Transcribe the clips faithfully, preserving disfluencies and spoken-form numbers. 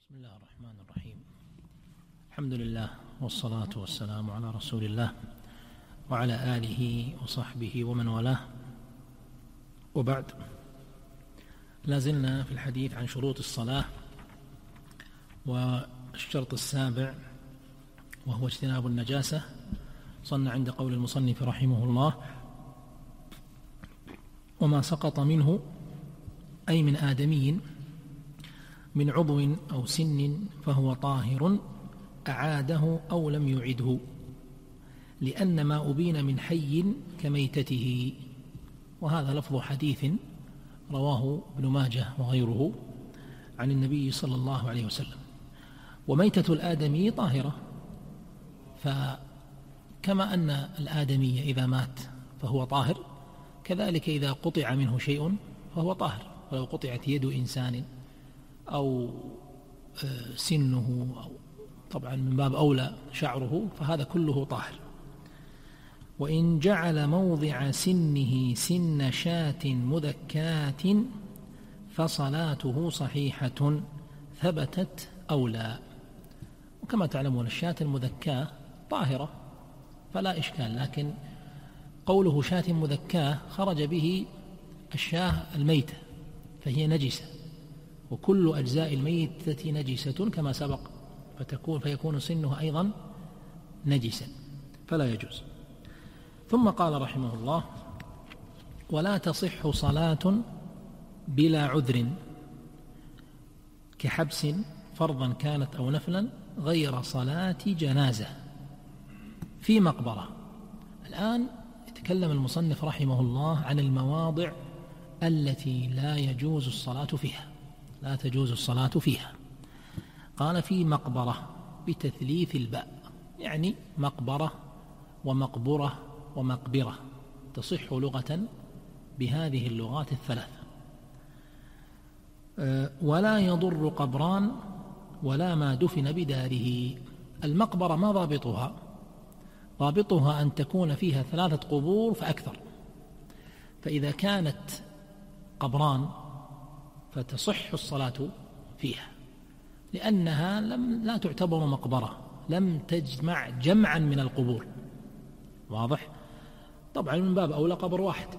بسم الله الرحمن الرحيم. الحمد لله والصلاة والسلام على رسول الله وعلى آله وصحبه ومن والاه، وبعد. لازلنا في الحديث عن شروط الصلاة، والشرط السابع وهو اجتناب النجاسة. صلنا عند قول المصنف رحمه الله: وما سقط منه أي من آدمي من عضو أو سن فهو طاهر أعاده أو لم يعده، لأن ما أبين من حي كميتته. وهذا لفظ حديث رواه ابن ماجه وغيره عن النبي صلى الله عليه وسلم. وميتة الآدمي طاهرة، فكما أن الآدمي إذا مات فهو طاهر، كذلك إذا قطع منه شيء فهو طاهر. ولو قطعت يد إنسان أو سنه أو طبعا من باب أولى شعره، فهذا كله طاهر. وإن جعل موضع سنه سن شاة مذكاة فصلاته صحيحة ثبتت أو لا. وكما تعلمون الشاة المذكاة طاهرة فلا إشكال، لكن قوله شاة مذكاة خرج به الشاة الميتة فهي نجسة، وكل أجزاء الميتة نجسة كما سبق، فتكون فيكون سنه أيضا نجسا فلا يجوز. ثم قال رحمه الله: ولا تصح صلاة بلا عذر كحبس فرضا كانت أو نفلا غير صلاة جنازة في مقبرة. الآن يتكلم المصنف رحمه الله عن المواضع التي لا يجوز الصلاة فيها، لا تجوز الصلاة فيها. قال: في مقبرة بتثليث الباء، يعني مقبرة ومقبرة ومقبرة، تصح لغة بهذه اللغات الثلاثة. أه ولا يضر قبران ولا ما دفن بداره. المقبرة ما ضابطها؟ ضابطها أن تكون فيها ثلاثة قبور فأكثر. فإذا كانت قبران فتصح الصلاة فيها، لأنها لم لا تعتبر مقبرة، لم تجمع جمعا من القبور. واضح؟ طبعا من باب أولى قبر واحد.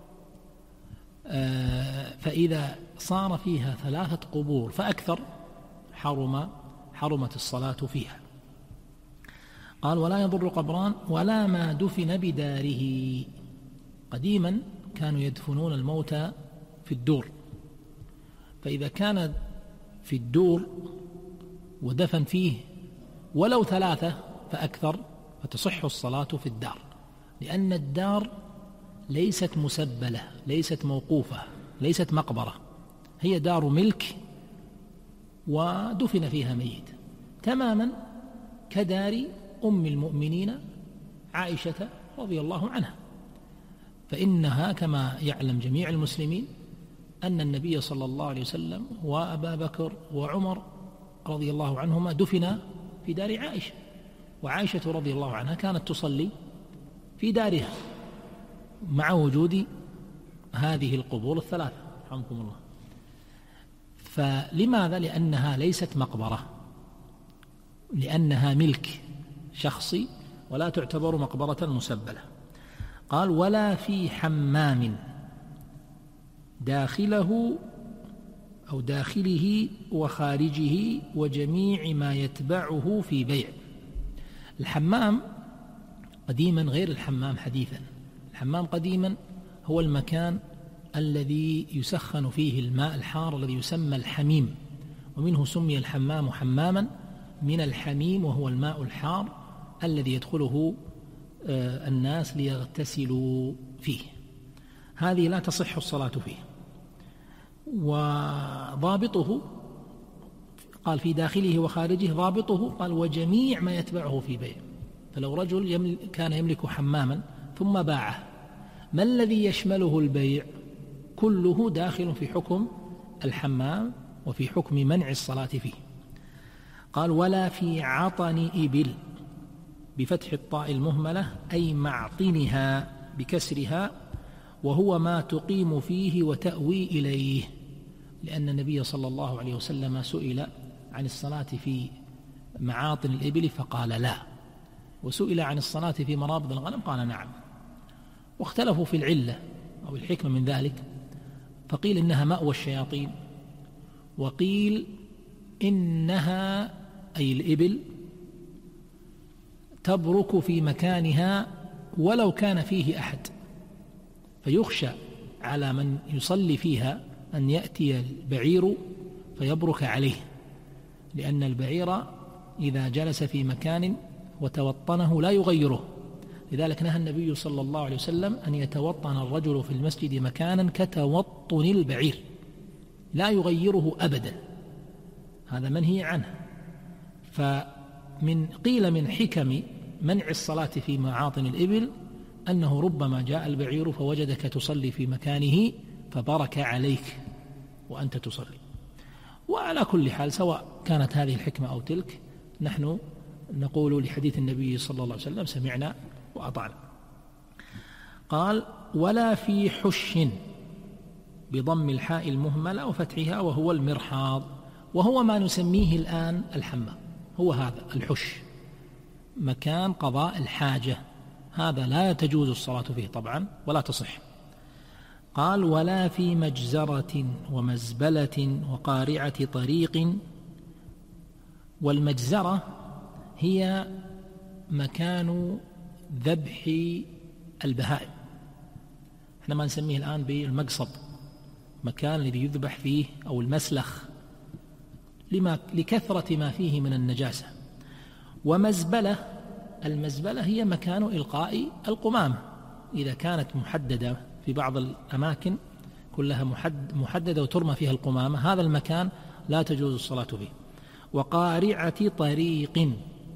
آه فإذا صار فيها ثلاثة قبور فأكثر حرم حرمت الصلاة فيها. قال: ولا يضر قبران ولا ما دفن بداره. قديما كانوا يدفنون الموتى في الدور، فإذا كان في الدور ودفن فيه ولو ثلاثة فأكثر فتصح الصلاة في الدار، لأن الدار ليست مسبلة، ليست موقوفة، ليست مقبرة، هي دار ملك ودفن فيها ميت، تماما كدار أم المؤمنين عائشة رضي الله عنها. فإنها كما يعلم جميع المسلمين أن النبي صلى الله عليه وسلم وأبا بكر وعمر رضي الله عنهما دفنا في دار عائشة، وعائشة رضي الله عنها كانت تصلي في دارها مع وجود هذه القبور الثلاثة رحمكم الله. فلماذا؟ لأنها ليست مقبرة، لأنها ملك شخصي ولا تعتبر مقبرة مسبلة. قال: ولا في حمام داخله أو داخله وخارجه وجميع ما يتبعه في بيع. الحمام قديما غير الحمام حديثا. الحمام قديما هو المكان الذي يسخن فيه الماء الحار الذي يسمى الحميم، ومنه سمي الحمام حماما من الحميم، وهو الماء الحار الذي يدخله الناس ليغتسلوا فيه. هذه لا تصح الصلاة فيه. وضابطه قال في داخله وخارجه، ضابطه قال وجميع ما يتبعه في بيع. فلو رجل كان يملك حماما ثم باعه، ما الذي يشمله البيع؟ كله داخل في حكم الحمام وفي حكم منع الصلاة فيه. قال: ولا في عطن إبل بفتح الطاء المهملة، أي معطنها بكسرها، وهو ما تقيم فيه وتأوي إليه، لأن النبي صلى الله عليه وسلم سئل عن الصلاة في معاطن الإبل فقال لا، وسئل عن الصلاة في مرابض الغنم قال نعم. واختلفوا في العلة أو الحكمة من ذلك، فقيل إنها مأوى الشياطين، وقيل إنها أي الإبل تبرك في مكانها ولو كان فيه أحد، فيخشى على من يصلي فيها أن يأتي البعير فيبرك عليه، لأن البعير إذا جلس في مكان وتوطنه لا يغيره. لذلك نهى النبي صلى الله عليه وسلم أن يتوطن الرجل في المسجد مكانا كتوطن البعير، لا يغيره أبدا، هذا منهي عنه. فمن قيل من حكم منع الصلاة في معاطن الإبل أنه ربما جاء البعير فوجدك تصلي في مكانه فبرك عليك وأنت تصلي. وعلى كل حال سواء كانت هذه الحكمة أو تلك، نحن نقول لحديث النبي صلى الله عليه وسلم سمعنا وأطعنا. قال ولا في حش بضم الحاء المهملة وفتحها وهو المرحاض، وهو ما نسميه الآن الحمام، هو هذا الحش مكان قضاء الحاجة، هذا لا تجوز الصلاة فيه طبعا ولا تصح. قال ولا في مجزرة ومزبلة وقارعة طريق. والمجزرة هي مكان ذبح البهائم، احنا ما نسميه الآن بالمقصب، مكان الذي يذبح فيه، أو المسلخ لما لكثرة ما فيه من النجاسة. ومزبلة، المزبلة هي مكان إلقاء القمامة إذا كانت محددة، في بعض الأماكن كلها محددة وترمى فيها القمامة، هذا المكان لا تجوز الصلاة فيه. وقارعة طريق،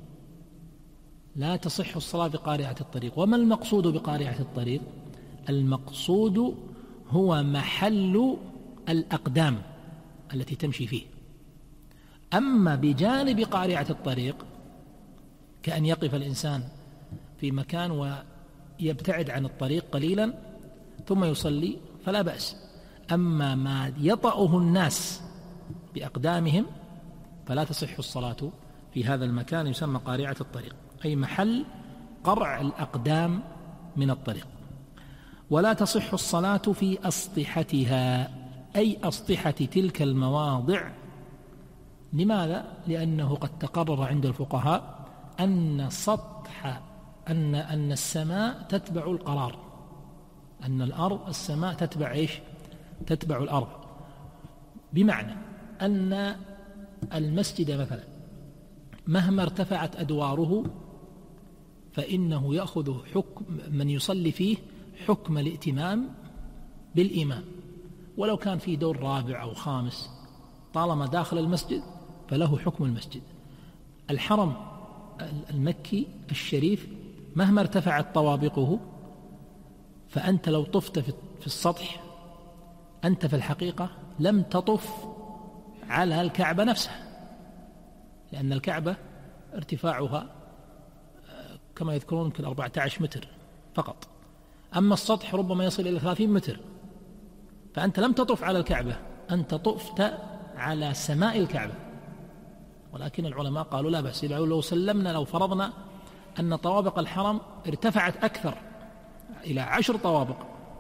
لا تصح الصلاة بقارعة الطريق. وما المقصود بقارعة الطريق؟ المقصود هو محل الأقدام التي تمشي فيه. أما بجانب قارعة الطريق كأن يقف الإنسان في مكان ويبتعد عن الطريق قليلا ثم يصلي فلا بأس. أما ما يطأه الناس بأقدامهم فلا تصح الصلاة في هذا المكان، يسمى قارعة الطريق، أي محل قرع الأقدام من الطريق. ولا تصح الصلاة في أسطحتها، أي أسطحة تلك المواضع. لماذا؟ لأنه قد تقرر عند الفقهاء أن سطح أن أن السماء تتبع القرار، أن الأرض السماء تتبع إيش؟ تتبع الأرض، بمعنى أن المسجد مثلا مهما ارتفعت أدواره فإنه يأخذ حكم من يصلي فيه حكم الائتمام بالإمام، ولو كان في دور رابع أو خامس طالما داخل المسجد فله حكم المسجد. الحرم المكي الشريف مهما ارتفعت طوابقه فأنت لو طفت في السطح أنت في الحقيقة لم تطف على الكعبة نفسها، لأن الكعبة ارتفاعها كما يذكرون يمكن أربعة عشر متر فقط، أما السطح ربما يصل إلى ثلاثين متر، فأنت لم تطف على الكعبة، أنت طفت على سماء الكعبة. ولكن العلماء قالوا لا بأس، لو سلمنا لو فرضنا أن طوابق الحرم ارتفعت أكثر إلى عشر طوابق،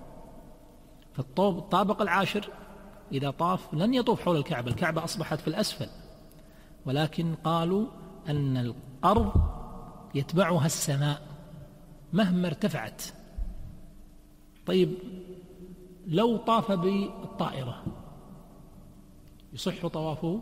فالطابق العاشر إذا طاف لن يطوف حول الكعبة، الكعبة أصبحت في الأسفل، ولكن قالوا أن الأرض يتبعها السماء مهما ارتفعت. طيب لو طاف بالطائرة يصح طوافه؟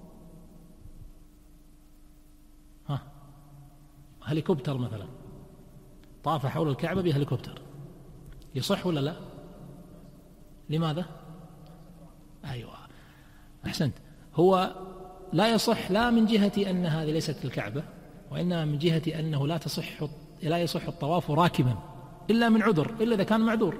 ها هليكوبتر مثلا طاف حول الكعبة بهليكوبتر يصح ولا لا؟ لماذا؟ أيوة أحسنت، هو لا يصح لا من جهة أن هذه ليست الكعبة، وإنما من جهة أنه لا تصح لا يصح الطواف راكبا إلا من عذر، إلا إذا كان معذور،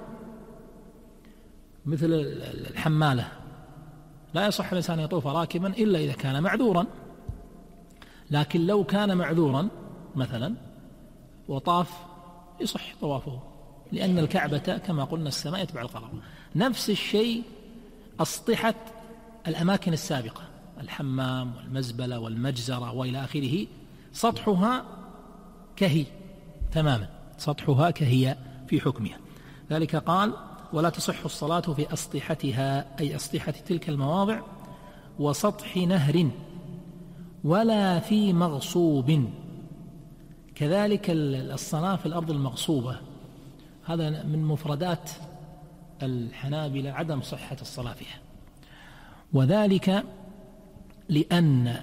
مثل الحمالة لا يصح الإنسان يطوف راكبا إلا إذا كان معذورا. لكن لو كان معذورا مثلا وطاف يصح طوافه، لأن الكعبة كما قلنا السماء يتبع القرار. نفس الشيء أسطحت الأماكن السابقة الحمام والمزبلة والمجزرة وإلى آخره سطحها كهي تماما، سطحها كهي في حكمها. ذلك قال: ولا تصح الصلاة في أسطحتها، أي أسطحة تلك المواضع، وسطح نهر، ولا في مغصوب. كذلك الصلاة في الأرض المغصوبة، هذا من مفردات الحنابلة عدم صحة الصلاة فيها، وذلك لأن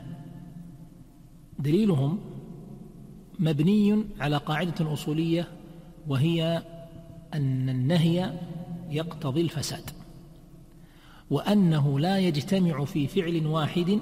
دليلهم مبني على قاعدة أصولية، وهي أن النهي يقتضي الفساد، وأنه لا يجتمع في فعل واحد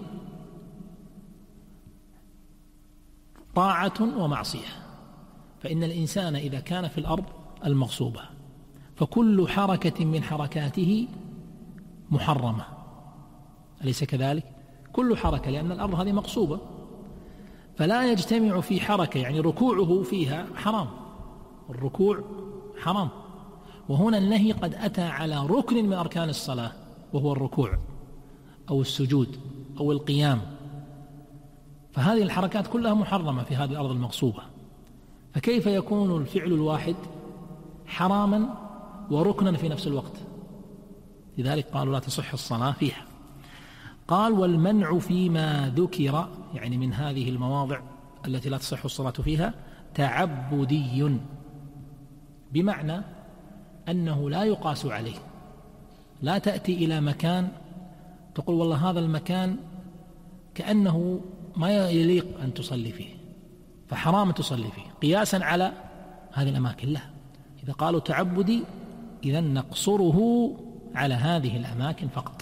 طاعة ومعصية. فإن الإنسان إذا كان في الأرض المغصوبة فكل حركة من حركاته محرمة، أليس كذلك؟ كل حركة، لأن الأرض هذه مغصوبة، فلا يجتمع في حركة، يعني ركوعه فيها حرام، الركوع حرام. وهنا النهي قد أتى على ركن من أركان الصلاة، وهو الركوع أو السجود أو القيام، فهذه الحركات كلها محرمة في هذه الأرض المغصوبة، فكيف يكون الفعل الواحد حراما وركنا في نفس الوقت؟ لذلك قالوا لا تصح الصلاة فيها. قال: والمنع فيما ذكر، يعني من هذه المواضع التي لا تصح الصلاة فيها، تعبدي، بمعنى أنه لا يقاس عليه. لا تأتي إلى مكان تقول والله هذا المكان كأنه ما يليق أن تصلي فيه فحرام تصلي فيه قياسا على هذه الأماكن، لا. إذا قالوا تعبدي إذن نقصره على هذه الأماكن فقط.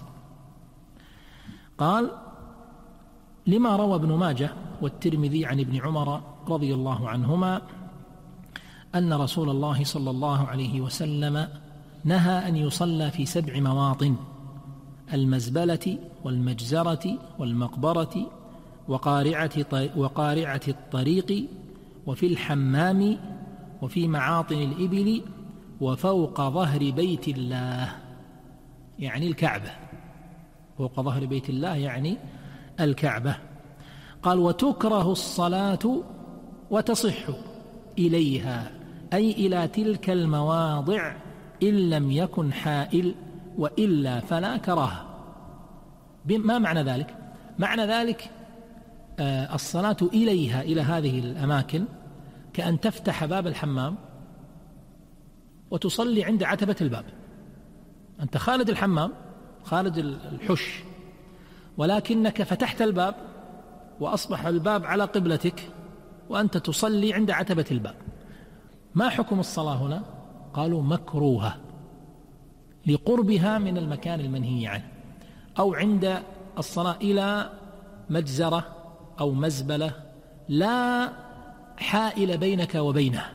قال: لما روى ابن ماجه والترمذي عن ابن عمر رضي الله عنهما أن رسول الله صلى الله عليه وسلم نهى أن يصلى في سبع مواطن: المزبلة والمجزرة والمقبرة وقارعة وقارعة الطريق، وفي الحمام، وفي معاطن الإبل، وفوق ظهر بيت الله، يعني الكعبة. فوق ظهر بيت الله يعني الكعبة. قال: وتكره الصلاة وتصح إليها، أي إلى تلك المواضع، إن لم يكن حائل، وإلا فلا كراهة. ما معنى ذلك؟ معنى ذلك آه الصلاة إليها، إلى هذه الأماكن، كأن تفتح باب الحمام وتصلي عند عتبة الباب. أنت خالد الحمام، خالد الحش، ولكنك فتحت الباب وأصبح الباب على قبلتك وأنت تصلي عند عتبة الباب. ما حكم الصلاة هنا؟ قالوا مكروهة لقربها من المكان المنهي عنه، أو عند الصلاة إلى مجزرة أو مزبلة لا حائل بينك وبينها،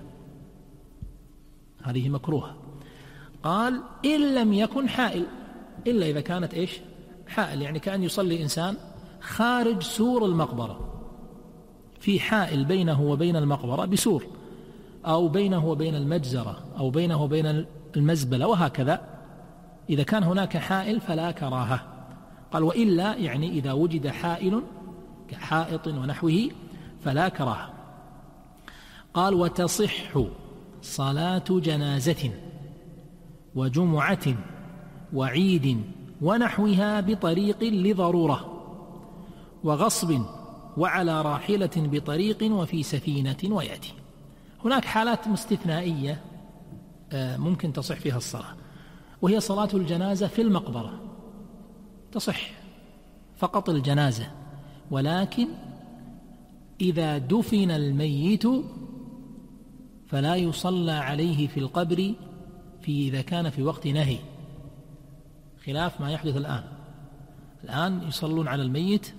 هذه مكروهة. قال: إن لم يكن حائل، إلا إذا كانت إيش؟ حائل، يعني كأن يصلي إنسان خارج سور المقبرة، في حائل بينه وبين المقبرة بسور، أو بينه وبين المجزرة، أو بينه وبين المزبلة، وهكذا. إذا كان هناك حائل فلا كراهة. قال: وإلا يعني إذا وجد حائل كحائط ونحوه فلا كراهة. قال: وتصح صلاة جنازة وجمعة وعيد ونحوها بطريق لضرورة، وغصب، وعلى راحلة بطريق، وفي سفينة، ويأتي. هناك حالات مستثنائية ممكن تصح فيها الصلاة، وهي صلاة الجنازة في المقبرة، تصح فقط الجنازة، ولكن إذا دفن الميت فلا يصلى عليه في القبر في إذا كان في وقت نهي، خلاف ما يحدث الآن. الآن يصلون على الميت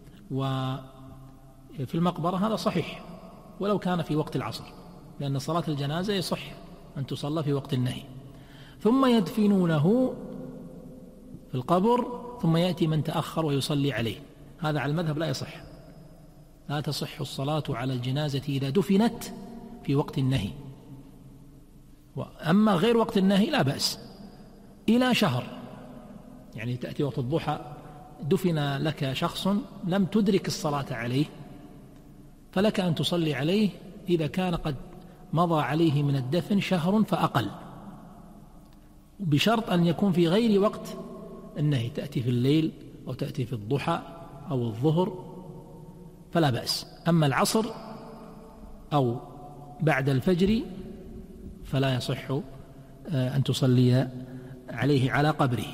وفي المقبرة، هذا صحيح ولو كان في وقت العصر، لأن صلاة الجنازة يصح أن تصلى في وقت النهي. ثم يدفنونه في القبر، ثم يأتي من تأخر ويصلي عليه. هذا على المذهب لا يصح، لا تصح الصلاة على الجنازة إذا دفنت في وقت النهي. أما غير وقت النهي لا بأس، إلى شهر، يعني تأتي وقت الضحى دفن لك شخص لم تدرك الصلاة عليه، فلك أن تصلي عليه إذا كان قد مضى عليه من الدفن شهر فأقل، بشرط أن يكون في غير وقت النهي، تأتي في الليل أو تأتي في الضحى أو الظهر فلا بأس. أما العصر أو بعد الفجر فلا يصح أن تصلي عليه على قبره.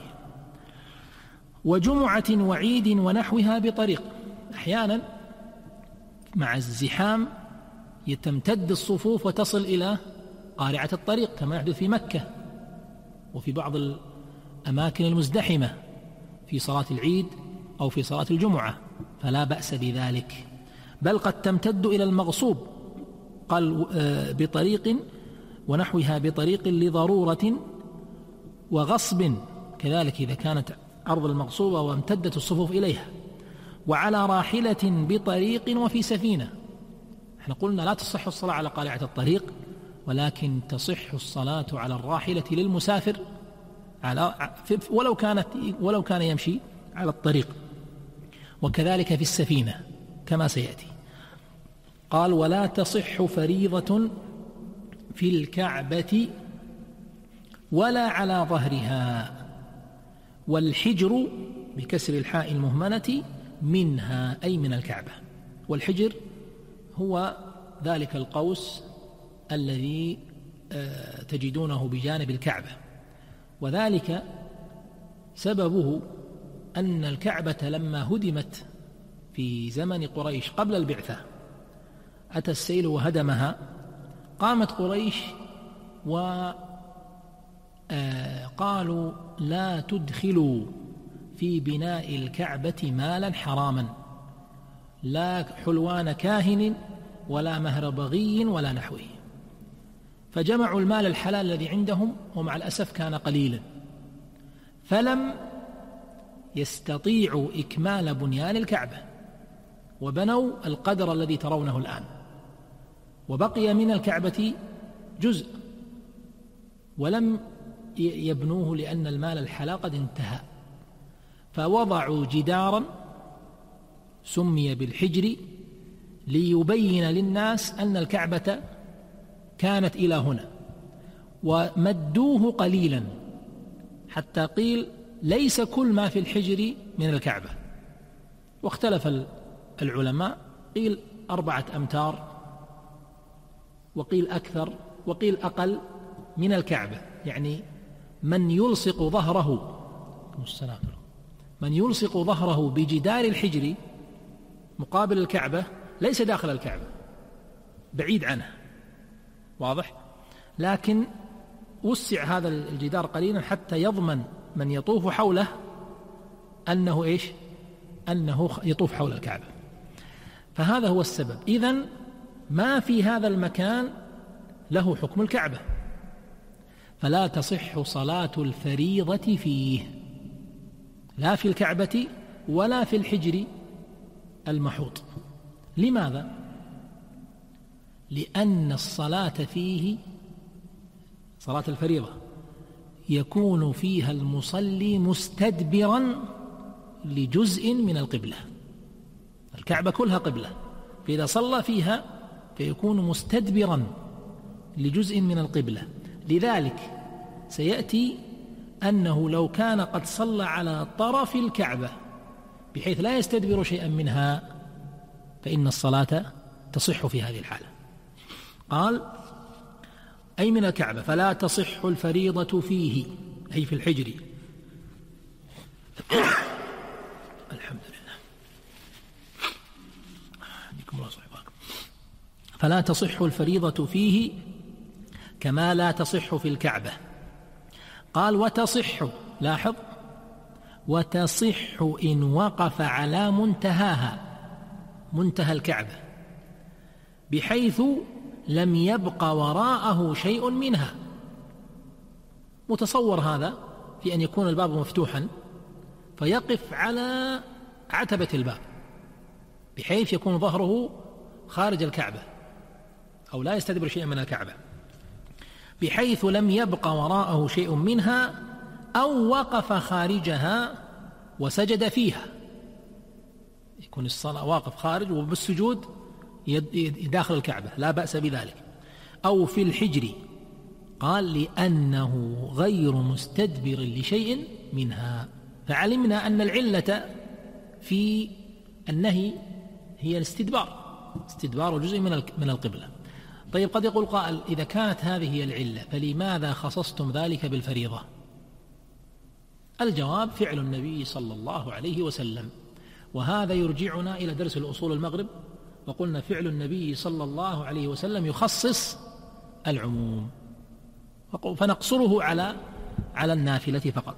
وجمعة وعيد ونحوها بطريق، أحيانا مع الزحام يتمتد الصفوف وتصل إلى قارعة الطريق كما يحدث في مكة وفي بعض الأماكن المزدحمة في صلاة العيد أو في صلاة الجمعة، فلا بأس بذلك، بل قد تمتد إلى المغصوب، قال بطريق ونحوها بطريق لضرورة وغصب، كذلك إذا كانت أرض المغصوبة وامتدت الصفوف إليها، وعلى راحلة بطريق وفي سفينة. احنا قلنا لا تصح الصلاة على قارعة الطريق، ولكن تصح الصلاة على الراحلة للمسافر على ولو كانت ولو كان يمشي على الطريق، وكذلك في السفينة كما سيأتي. قال ولا تصح فريضة في الكعبة ولا على ظهرها، والحجر بكسر الحاء المهملة منها أي من الكعبة. والحجر هو ذلك القوس الذي تجدونه بجانب الكعبة، وذلك سببه أن الكعبة لما هدمت في زمن قريش قبل البعثة، أتى السيل وهدمها، قامت قريش وقالوا لا تدخلوا في بناء الكعبة مالا حراما، لا حلوان كاهن ولا مهر بغي ولا نحوه، فجمعوا المال الحلال الذي عندهم، ومع الأسف كان قليلا، فلم يستطيعوا إكمال بنيان الكعبة، وبنوا القدر الذي ترونه الآن، وبقي من الكعبة جزء ولم يبنوه لأن المال الحلال قد انتهى، فوضعوا جدارا سمي بالحجر ليبين للناس أن الكعبة كانت إلى هنا، ومدوه قليلا حتى قيل ليس كل ما في الحجر من الكعبة، واختلف العلماء، قيل أربعة أمتار وقيل أكثر وقيل أقل من الكعبة، يعني من يلصق ظهره من يلصق ظهره بجدار الحجر مقابل الكعبة ليس داخل الكعبة، بعيد عنها، واضح؟ لكن وسع هذا الجدار قليلا حتى يضمن من يطوف حوله أنه إيش؟ أنه يطوف حول الكعبة، فهذا هو السبب. إذن ما في هذا المكان له حكم الكعبة، فلا تصح صلاة الفريضة فيه، لا في الكعبة ولا في الحجر المحوط. لماذا؟ لأن الصلاة فيه، صلاة الفريضة، يكون فيها المصلي مستدبرا لجزء من القبلة، الكعبة كلها قبلة، فإذا صلى فيها فيكون مستدبرا لجزء من القبلة. لذلك سيأتي أنه لو كان قد صلى على طرف الكعبة بحيث لا يستدبر شيئا منها فإن الصلاة تصح في هذه الحالة. قال أي من الكعبة، فلا تصح الفريضة فيه أي في الحجر. الحمد لله. فلا تصح الفريضة فيه كما لا تصح في الكعبة. قال وتصح، لاحظ، وتصح إن وقف على منتهاها، منتهى الكعبة، بحيث لم يبق وراءه شيء منها. متصور هذا في أن يكون الباب مفتوحا فيقف على عتبة الباب بحيث يكون ظهره خارج الكعبة أو لا يستدبر شيئا من الكعبة، بحيث لم يبق وراءه شيء منها، أو وقف خارجها وسجد فيها، يكون الصلاة واقف خارج وبالسجود داخل الكعبة لا بأس بذلك. أو في الحجر، قال لأنه غير مستدبر لشيء منها. فعلمنا أن العلة في النهي هي الاستدبار، استدبار جزء من من القبلة. طيب قد يقول قائل إذا كانت هذه هي العلة فلماذا خصصتم ذلك بالفريضة؟ الجواب فعل النبي صلى الله عليه وسلم، وهذا يرجعنا إلى درس الأصول المغرب، وقلنا فعل النبي صلى الله عليه وسلم يخصص العموم، فنقصره على على النافلة فقط.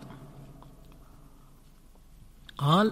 قال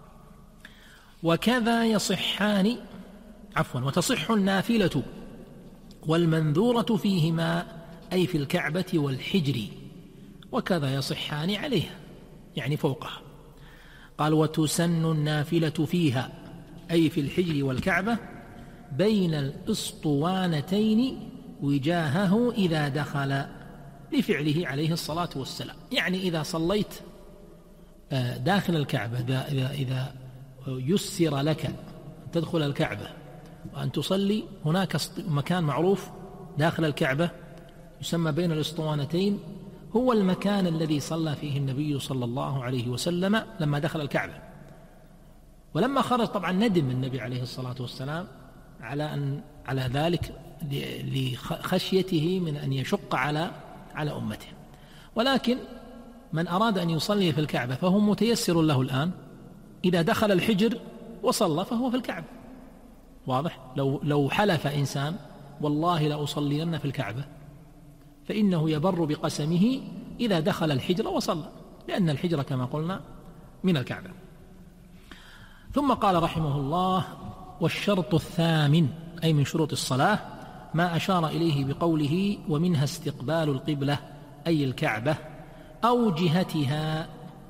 وكذا يصحان عفوا وتصح النافلة والمنذورة فيهما، أي في الكعبة والحجر، وكذا يصحان عليها يعني فوقها. قال وتسن النافلة فيها، أي في الحجر والكعبة، بين الإسطوانتين وجاهه إذا دخل، لفعله عليه الصلاة والسلام. يعني إذا صليت داخل الكعبة، إذا, إذا, إذا يسر لك أن تدخل الكعبة وأن تصلي، هناك مكان معروف داخل الكعبة يسمى بين الإسطوانتين، هو المكان الذي صلى فيه النبي صلى الله عليه وسلم لما دخل الكعبة. ولما خرج طبعا ندم النبي عليه الصلاة والسلام على أن على ذلك لخشيته من أن يشق على على أمته. ولكن من أراد أن يصلي في الكعبة فهو متيسر له الآن، إذا دخل الحجر وصلى فهو في الكعبة. واضح؟ لو لو حلف إنسان والله لأصلين في الكعبة، فإنه يبر بقسمه إذا دخل الحجر وصلى، لأن الحجر كما قلنا من الكعبة. ثم قال رحمه الله والشرط الثامن، أي من شروط الصلاة، ما أشار إليه بقوله ومنها استقبال القبلة، أي الكعبة أو جهتها،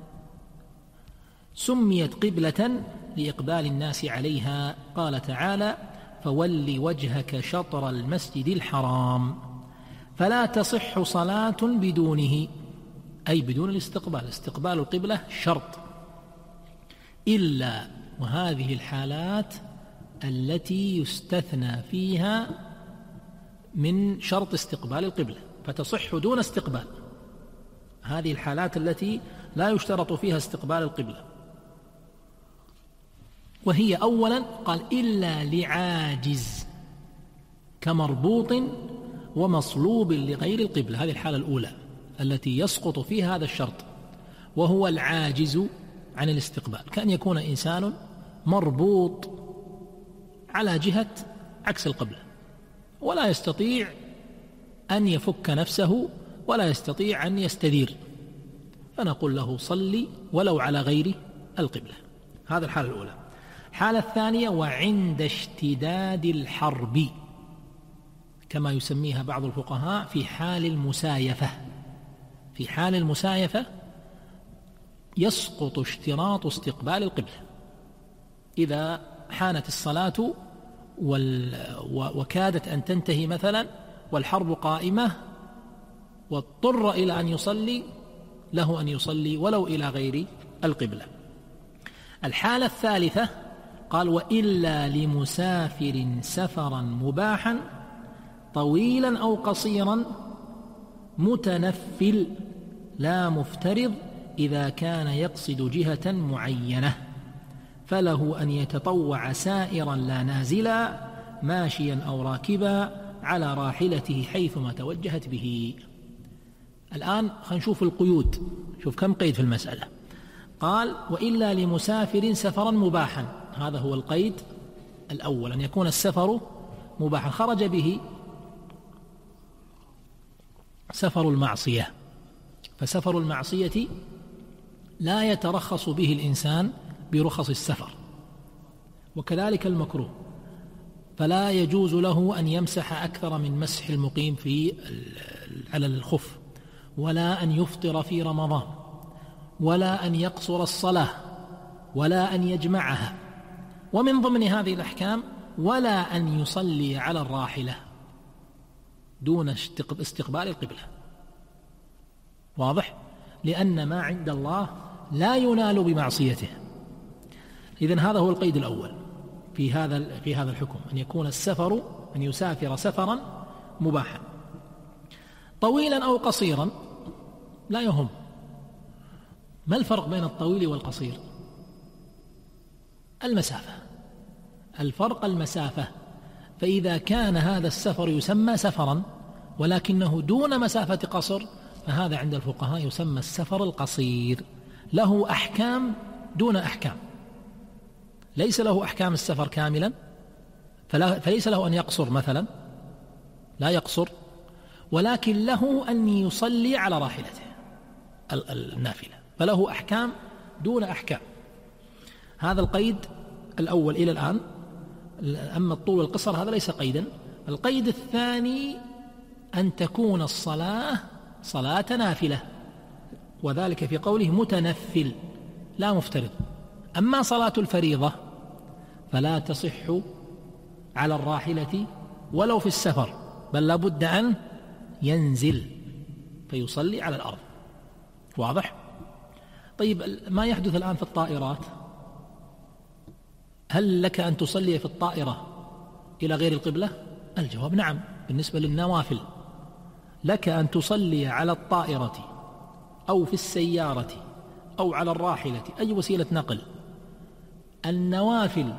سميت قبلة لإقبال الناس عليها. قال تعالى فول وجهك شطر المسجد الحرام، فلا تصح صلاة بدونه، أي بدون الاستقبال. استقبال القبلة شرط، إلا وهذه الحالات التي يستثنى فيها من شرط استقبال القبلة، فتصح دون استقبال. هذه الحالات التي لا يشترط فيها استقبال القبلة، وهي أولا قال إلا لعاجز كمربوط ومصلوب لغير القبلة. هذه الحالة الأولى التي يسقط فيها هذا الشرط، وهو العاجز عن الاستقبال، كأن يكون إنسان مربوط على جهة عكس القبلة ولا يستطيع أن يفك نفسه ولا يستطيع أن يستدير، فنقول له صلي ولو على غير القبلة. هذا الحالة الأولى. الحالة الثانية وعند اشتداد الحرب، كما يسميها بعض الفقهاء في حال المسايفة. في حال المسايفة يسقط اشتراط استقبال القبلة، إذا حانت الصلاة وكادت أن تنتهي مثلا والحرب قائمة واضطر إلى أن يصلي، له أن يصلي ولو إلى غير القبلة. الحالة الثالثة قال وإلا لمسافر سفرا مباحا طويلا أو قصيرا متنفل لا مفترض، إذا كان يقصد جهة معينة، فله أن يتطوع سائرا لا نازلا ماشيا أو راكبا على راحلته حيثما توجهت به. الآن خلينا نشوف القيود، شوف كم قيد في المسألة. قال وإلا لمسافر سفرا مباحا، هذا هو القيد الأول، أن يكون السفر مباحا، خرج به سفر المعصية، فسفر المعصية لا يترخص به الإنسان برخص السفر، وكذلك المكروه، فلا يجوز له أن يمسح أكثر من مسح المقيم في على الخف، ولا أن يفطر في رمضان، ولا أن يقصر الصلاة، ولا أن يجمعها. ومن ضمن هذه الأحكام ولا أن يصلي على الراحلة دون استقبال القبلة. واضح؟ لأن ما عند الله لا ينال بمعصيته. إذن هذا هو القيد الأول في هذا في هذا الحكم، أن يكون السفر أن يسافر سفرا مباحا طويلا أو قصيرا لا يهم. ما الفرق بين الطويل والقصير؟ المسافة، الفرق المسافة. فإذا كان هذا السفر يسمى سفرا ولكنه دون مسافة قصر فهذا عند الفقهاء يسمى السفر القصير، له أحكام دون أحكام، ليس له أحكام السفر كاملا، فلا فليس له أن يقصر مثلا، لا يقصر، ولكن له أن يصلي على راحلته النافلة، فله أحكام دون أحكام. هذا القيد الأول إلى الآن. أما الطول والقصر هذا ليس قيدا. القيد الثاني أن تكون الصلاة صلاة نافلة، وذلك في قوله متنفل لا مفترض. أما صلاة الفريضة فلا تصح على الراحلة ولو في السفر، بل لابد أن ينزل فيصلي على الأرض. واضح؟ طيب ما يحدث الآن في الطائرات، هل لك أن تصلي في الطائرة إلى غير القبلة؟ الجواب نعم. بالنسبة للنوافل لك أن تصلي على الطائرة أو في السيارة أو على الراحلة، أي وسيلة نقل، النوافل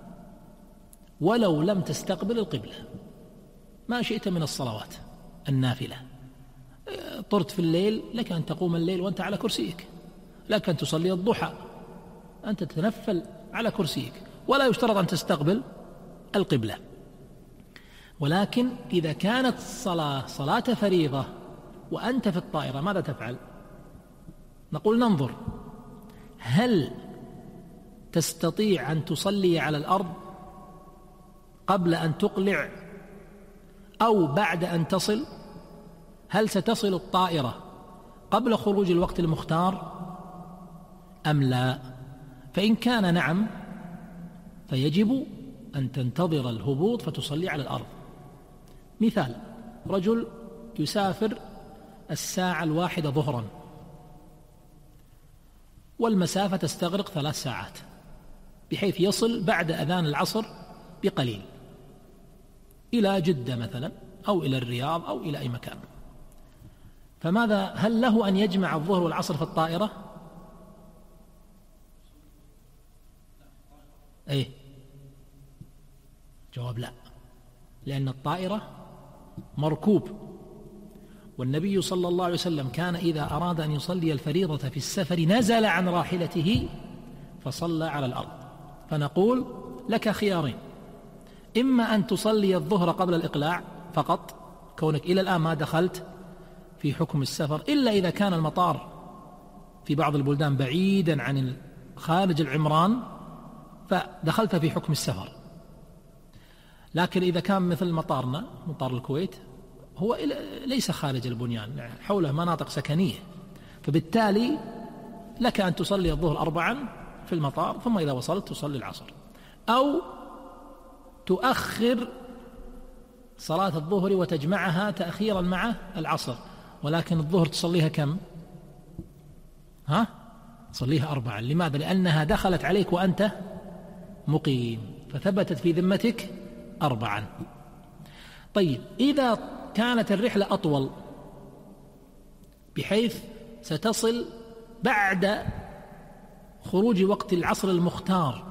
ولو لم تستقبل القبلة، ما شئت من الصلوات النافلة. طرت في الليل لك أن تقوم الليل وأنت على كرسيك، لك أن تصلي الضحى أنت تتنفل على كرسيك، ولا يشترط أن تستقبل القبلة. ولكن إذا كانت الصلاة صلاة فريضة وأنت في الطائرة ماذا تفعل؟ نقول ننظر هل تستطيع أن تصلي على الأرض قبل أن تقلع أو بعد أن تصل؟ هل ستصل الطائرة قبل خروج الوقت المختار أم لا؟ فإن كان نعم فيجب أن تنتظر الهبوط فتصلي على الأرض. مثال: رجل يسافر الساعة الواحدة ظهرا والمسافة تستغرق ثلاث ساعات بحيث يصل بعد أذان العصر بقليل إلى جدة مثلا أو إلى الرياض أو إلى أي مكان، فماذا هل له أن يجمع الظهر والعصر في الطائرة؟ أيه جواب لا، لأن الطائرة مركوب، والنبي صلى الله عليه وسلم كان إذا أراد أن يصلي الفريضة في السفر نزل عن راحلته فصلى على الأرض. فنقول لك خيارين: إما أن تصلي الظهر قبل الإقلاع فقط، كونك إلى الآن ما دخلت في حكم السفر إلا إذا كان المطار في بعض البلدان بعيدا عن خارج العمران فدخلت في حكم السفر، لكن إذا كان مثل مطارنا مطار الكويت هو ليس خارج البنيان، يعني حوله مناطق سكنية، فبالتالي لك أن تصلي الظهر أربعا في المطار ثم إذا وصلت تصلي العصر، أو تؤخر صلاة الظهر وتجمعها تأخيرا مع العصر، ولكن الظهر تصليها كم؟ ها؟ تصليها أربعا. لماذا؟ لأنها دخلت عليك وأنت مقيم فثبتت في ذمتك أربعا. طيب إذا كانت الرحلة أطول بحيث ستصل بعد خروج وقت العصر المختار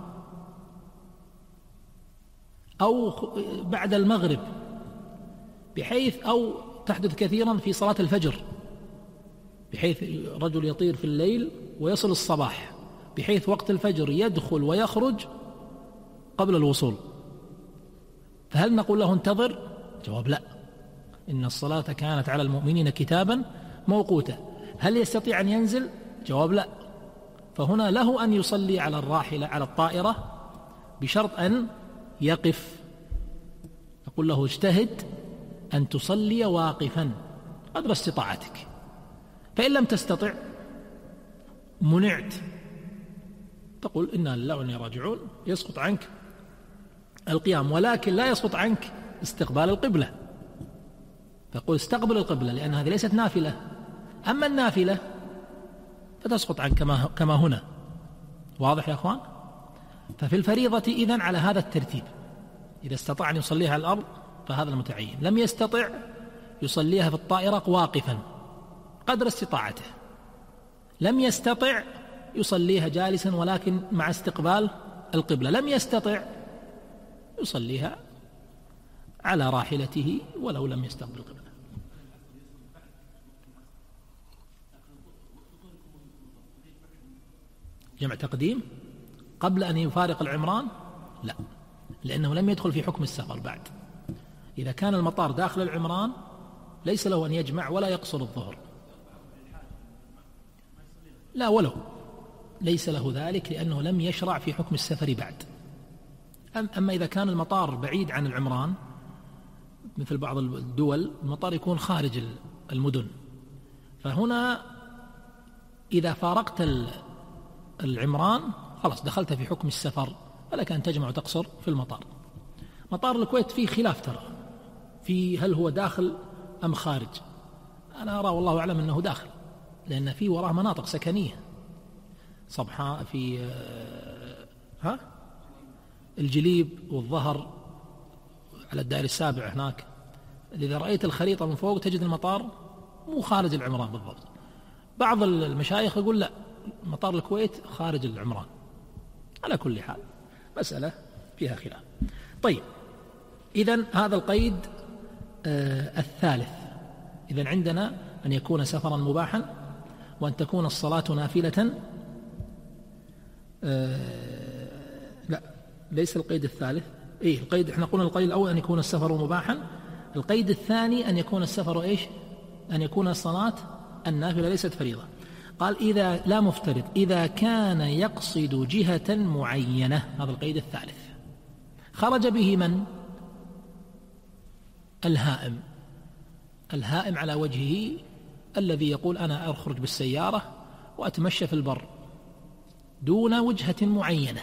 أو بعد المغرب، بحيث أو تحدث كثيرا في صلاة الفجر، بحيث رجل يطير في الليل ويصل الصباح بحيث وقت الفجر يدخل ويخرج قبل الوصول، فهل نقول له انتظر؟ جواب لا، إن الصلاة كانت على المؤمنين كتابا موقوتا. هل يستطيع أن ينزل؟ جواب لا، فهنا له أن يصلي على الراحلة على الطائرة بشرط أن يقف. نقول له اجتهد أن تصلي واقفا قدر استطاعتك، فإن لم تستطع منعت، تقول إنا لله وإنا إليه راجعون، يسقط عنك القيام، ولكن لا يسقط عنك استقبال القبلة، فقل استقبل القبلة لأن هذه ليست نافلة. أما النافلة فتسقط عنك كما كما هنا. واضح يا أخوان؟ ففي الفريضة إذن على هذا الترتيب، إذا استطاع أن يصليها على الأرض فهذا المتعين، لم يستطع يصليها في الطائرة واقفا قدر استطاعته، لم يستطع يصليها جالسا ولكن مع استقبال القبلة، لم يستطع يصليها على راحلته ولو لم يستقبل القبلة. جمع تقديم قبل أن يفارق العمران لا، لأنه لم يدخل في حكم السفر بعد. إذا كان المطار داخل العمران ليس له أن يجمع ولا يقصر الظهر، لا ولو ليس له ذلك لأنه لم يشرع في حكم السفر بعد. أما إذا كان المطار بعيد عن العمران مثل بعض الدول المطار يكون خارج المدن، فهنا إذا فارقت العمران خلاص دخلت في حكم السفر، فلك أن تجمع وتقصر في المطار. مطار الكويت فيه خلاف ترى في هل هو داخل أم خارج. أنا أرى والله أعلم أنه داخل، لأن فيه وراه مناطق سكنية صبحاء في ها الجليب والظهر على الدائري السابع هناك. إذا رأيت الخريطة من فوق تجد المطار مو خارج العمران بالضبط. بعض المشايخ يقول لا، مطار الكويت خارج العمران. على كل حال مسألة فيها خلاف. طيب، إذن هذا القيد آه الثالث. إذن عندنا أن يكون سفرا مباحا، وأن تكون الصلاة نافلة. آه لا ليس القيد الثالث. إيه القيد إحنا قلنا القيد الأول أن يكون السفر مباحا، القيد الثاني أن يكون السفر إيش؟ أن يكون الصلاة النافلة ليست فريضة. قال إذا لا مفترض إذا كان يقصد جهة معينة، هذا القيد الثالث. خرج به من؟ الهائم. الهائم على وجهه الذي يقول أنا أخرج بالسيارة وأتمشى في البر دون وجهة معينة.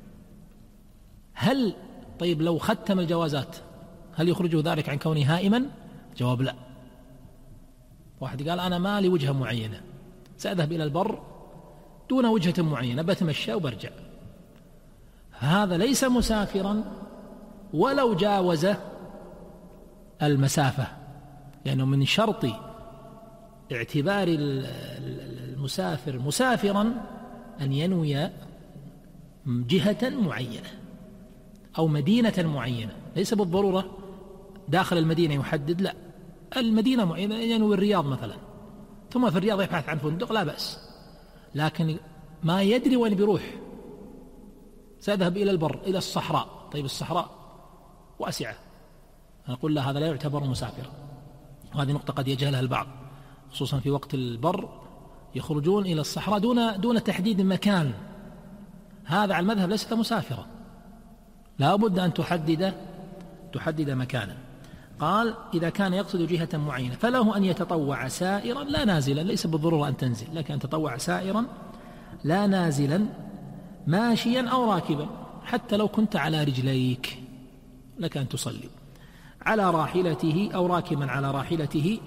هل طيب لو ختم الجوازات هل يخرجه ذلك عن كونه هائما؟ جواب لا. واحد قال أنا ما لي وجهة معينة، سأذهب إلى البر دون وجهة معينة، بتمشى وبرجع، هذا ليس مسافرا ولو جاوز المسافة، لأنه من شرط اعتبار المسافر مسافرا أن ينوي جهة معينة أو مدينة معينة، ليس بالضرورة داخل المدينة يحدد، لا، المدينة معينة ينوي الرياض مثلا، ثم في الرياض يبحث عن فندق لا بأس، لكن ما يدري وين بيروح. سأذهب إلى البر إلى الصحراء، طيب الصحراء واسعة، نقول لا هذا لا يعتبر مسافر. وهذه نقطة قد يجهلها البعض، خصوصا في وقت البر يخرجون إلى الصحراء دون دون تحديد مكان، هذا على المذهب ليس مسافرا، لا بد أن تحدد تحدد مكانا. قال إذا كان يقصد جهة معينة فله أن يتطوع سائرا لا نازلا، ليس بالضرورة أن تنزل، لكن أن تطوع سائرا لا نازلا ماشيا أو راكبا، حتى لو كنت على رجليك لك أن تصلي على راحلته أو راكبا على راحلته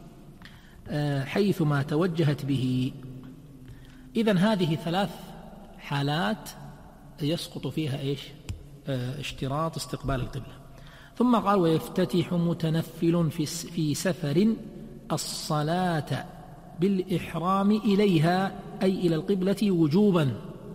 حيثما توجهت به. إذن هذه ثلاث حالات يسقط فيها إيش؟ اشتراط استقبال القبلة. ثم قال ويفتتح متنفل في سفر الصلاة بالإحرام إليها أي إلى القبلة وجوبا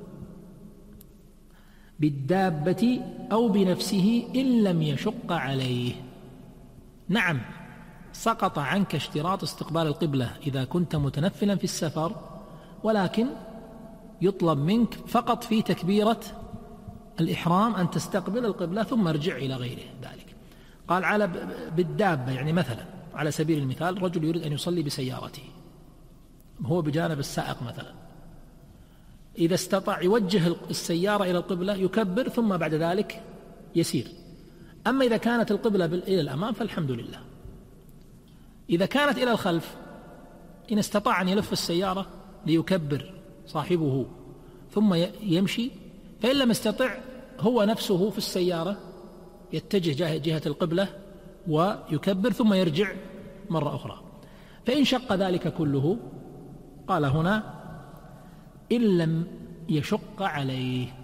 بالدابة أو بنفسه إن لم يشق عليه. نعم، سقط عنك اشتراط استقبال القبلة إذا كنت متنفلا في السفر، ولكن يطلب منك فقط في تكبيرة الإحرام أن تستقبل القبلة ثم ارجع إلى غيره ذلك. قال على بالدابة، يعني مثلا على سبيل المثال رجل يريد أن يصلي بسيارته، هو بجانب السائق مثلا، إذا استطاع يوجه السيارة إلى القبلة يكبر ثم بعد ذلك يسير. أما إذا كانت القبلة إلى الأمام فالحمد لله. إذا كانت إلى الخلف إن استطاع أن يلف السيارة ليكبر صاحبه ثم يمشي، فإن لم يستطع هو نفسه في السيارة يتجه جهة القبلة ويكبر ثم يرجع مرة أخرى. فإن شق ذلك كله قال هنا إن لم يشق عليه،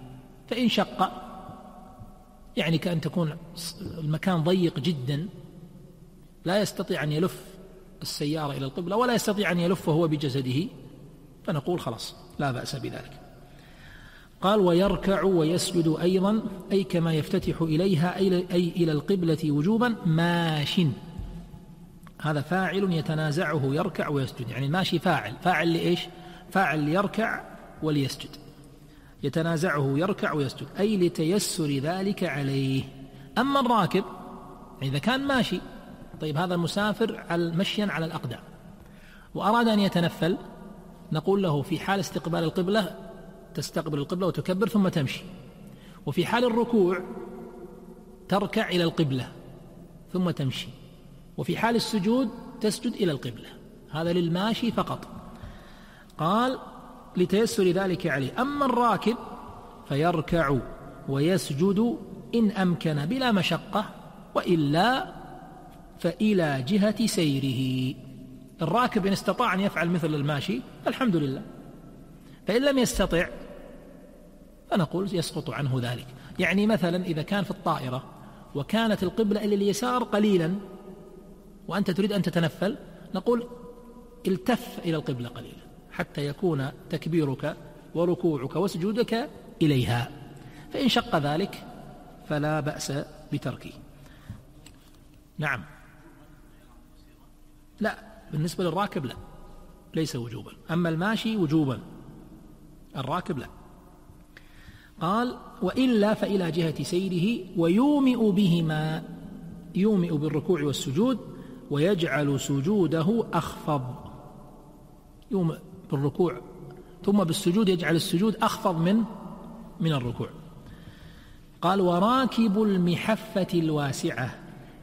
فإن شق يعني كأن تكون المكان ضيق جدا لا يستطيع أن يلف السيارة إلى القبلة ولا يستطيع أن يلف هو بجسده، فنقول خلاص لا بأس بذلك. قال ويركع ويسجد أيضا أي كما يفتتح إليها أي إلى القبلة وجوبا ماش. هذا فاعل يتنازعه يركع ويسجد، يعني الماشي فاعل فاعل لإيش؟ فاعل ليركع وليسجد، يتنازعه يركع ويسجد أي لتيسر ذلك عليه. أما الراكب إذا كان ماشي، طيب هذا المسافر مشيا على الأقدام وأراد أن يتنفل، نقول له في حال استقبال القبلة تستقبل القبلة وتكبر ثم تمشي، وفي حال الركوع تركع إلى القبلة ثم تمشي، وفي حال السجود تسجد إلى القبلة. هذا للماشي فقط. قال لتيسر ذلك عليه. أما الراكب فيركع ويسجد إن أمكن بلا مشقة، وإلا فإلى جهة سيره. الراكب إن استطاع أن يفعل مثل الماشي الحمد لله، فإن لم يستطع فنقول يسقط عنه ذلك. يعني مثلا إذا كان في الطائرة وكانت القبلة إلى اليسار قليلا وأنت تريد أن تتنفل، نقول التف إلى القبلة قليلا حتى يكون تكبيرك وركوعك وسجودك إليها، فإن شق ذلك فلا بأس بتركه. نعم. لا، بالنسبة للراكب لا، ليس وجوبا. أما الماشي وجوبا، الراكب لا. قال وإلا فإلى جهة سيره ويومئ بهما، يومئ بالركوع والسجود ويجعل سجوده أخفض، يومئ بالركوع ثم بالسجود يجعل السجود أخفض من من الركوع. قال وراكب المحفة الواسعة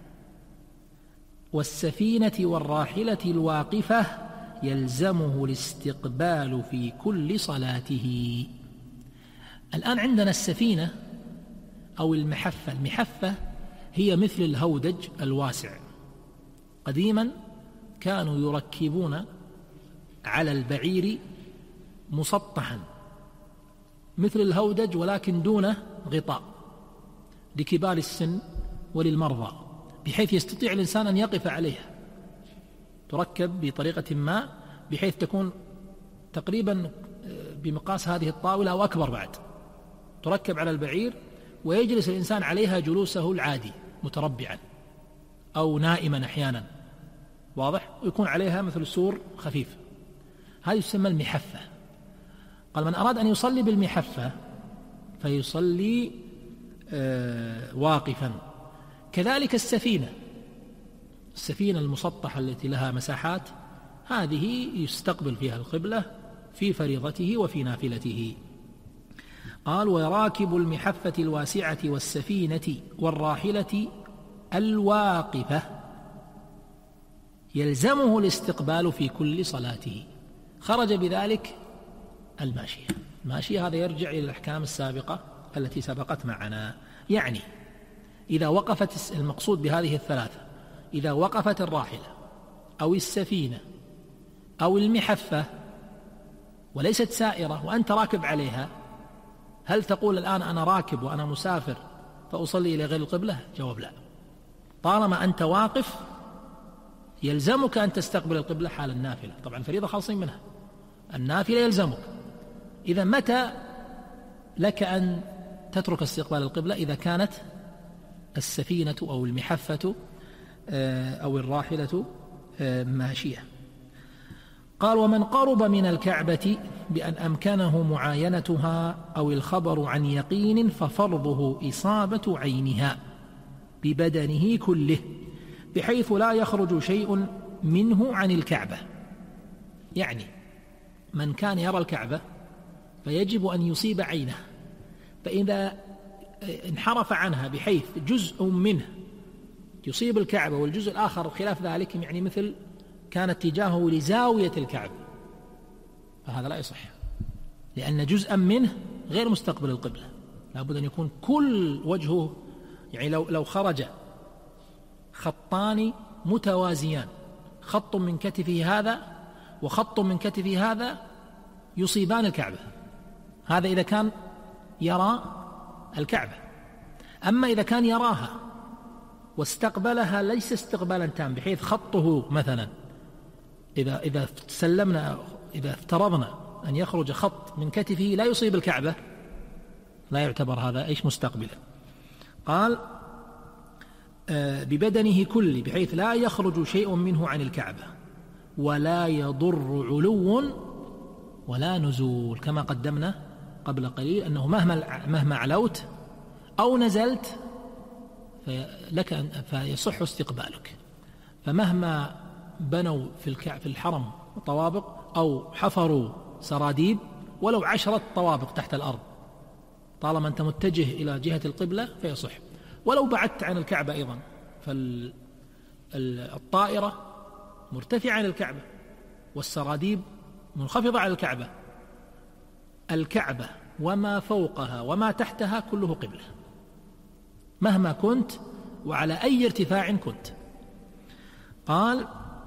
والسفينة والراحلة الواقفة يلزمه الاستقبال في كل صلاته. الآن عندنا السفينة أو المحفة. المحفة هي مثل الهودج الواسع. قديما كانوا يركبون على البعير مسطحا مثل الهودج ولكن دون غطاء لكبار السن وللمرضى، بحيث يستطيع الإنسان أن يقف عليها. تركب بطريقة ما بحيث تكون تقريبا بمقاس هذه الطاولة أو أكبر بعد، تركب على البعير ويجلس الإنسان عليها جلوسه العادي متربعا أو نائما أحيانا، واضح، ويكون عليها مثل سور خفيف. هذه تسمى المحفة. قال من أراد أن يصلي بالمحفة فيصلي آه واقفا. كذلك السفينة، السفينة المسطحة التي لها مساحات، هذه يستقبل فيها القبلة في فريضته وفي نافلته. قال وراكب المحفة الواسعة والسفينة والراحلة الواقفة يلزمه الاستقبال في كل صلاته. خرج بذلك الماشية. الماشية هذا يرجع إلى الأحكام السابقة التي سبقت معنا. يعني إذا وقفت، المقصود بهذه الثلاثة، إذا وقفت الراحلة أو السفينة أو المحفة وليست سائرة وأنت راكب عليها، هل تقول الآن أنا راكب وأنا مسافر فأصلي إلى غير القبلة؟ جواب لا. طالما أنت واقف يلزمك أن تستقبل القبلة حال النافلة. طبعا الفريضة خالصين منها، النافلة يلزمك. إذا متى لك أن تترك استقبال القبلة؟ إذا كانت السفينة أو المحفة أو الراحلة ماشية. قال ومن قرب من الكعبة بأن أمكنه معاينتها أو الخبر عن يقين ففرضه إصابة عينها ببدنه كله بحيث لا يخرج شيء منه عن الكعبة. يعني من كان يرى الكعبة فيجب أن يصيب عينه، فإذا انحرف عنها بحيث جزء منه يصيب الكعبة والجزء الآخر خلاف ذلك، يعني مثل كان اتجاهه لزاوية الكعبة، فهذا لا يصح، لأن جزءا منه غير مستقبل القبلة. لابد أن يكون كل وجهه، يعني لو لو خرج خطان متوازيان، خط من كتفه هذا وخط من كتفه هذا، يصيبان الكعبة. هذا إذا كان يرى الكعبة. أما إذا كان يراها واستقبلها ليس استقبالا تام بحيث خطه مثلا إذا إذا سلمنا إذا افترضنا أن يخرج خط من كتفه لا يصيب الكعبة لا يعتبر هذا إيش مستقبلا. قال آه ببدنه كله بحيث لا يخرج شيء منه عن الكعبة ولا يضر علو ولا نزول، كما قدمنا قبل قليل أنه مهما مهما علوت أو نزلت لك أن فيصح استقبالك. فمهما بنوا في في الحرم طوابق أو حفروا سراديب ولو عشرة طوابق تحت الأرض طالما أنت متجه إلى جهة القبلة فيصح. ولو بعدت عن الكعبة أيضا فالطائرة مرتفعة عن الكعبة والسراديب منخفضة على الكعبة، الكعبة وما فوقها وما تحتها كله قبلة مهما كنت وعلى أي ارتفاع كنت. قال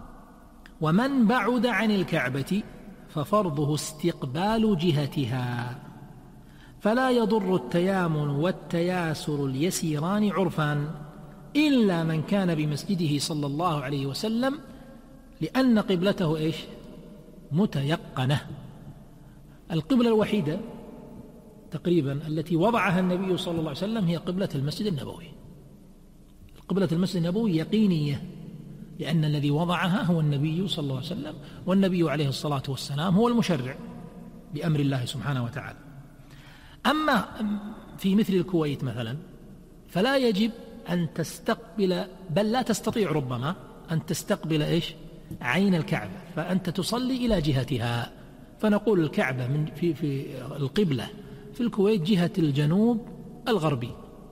ومن بعد عن الكعبة ففرضه استقبال جهتها فلا يضر التيامن والتياسر اليسيران عرفان إلا من كان بمسجده صلى الله عليه وسلم لأن قبلته إيش متيقنة. القبلة الوحيدة تقريبا التي وضعها النبي صلى الله عليه وسلم هي قبلة المسجد النبوي. قبلة المسجد النبوي يقينية لأن الذي وضعها هو النبي صلى الله عليه وسلم، والنبي عليه الصلاة والسلام هو المشرع بأمر الله سبحانه وتعالى. أما في مثل الكويت مثلا فلا يجب أن تستقبل بل لا تستطيع ربما أن تستقبل إيش عين الكعبة، فأنت تصلي إلى جهتها. فنقول الكعبة من في في القبلة في الكويت جهة الجنوب الغربي،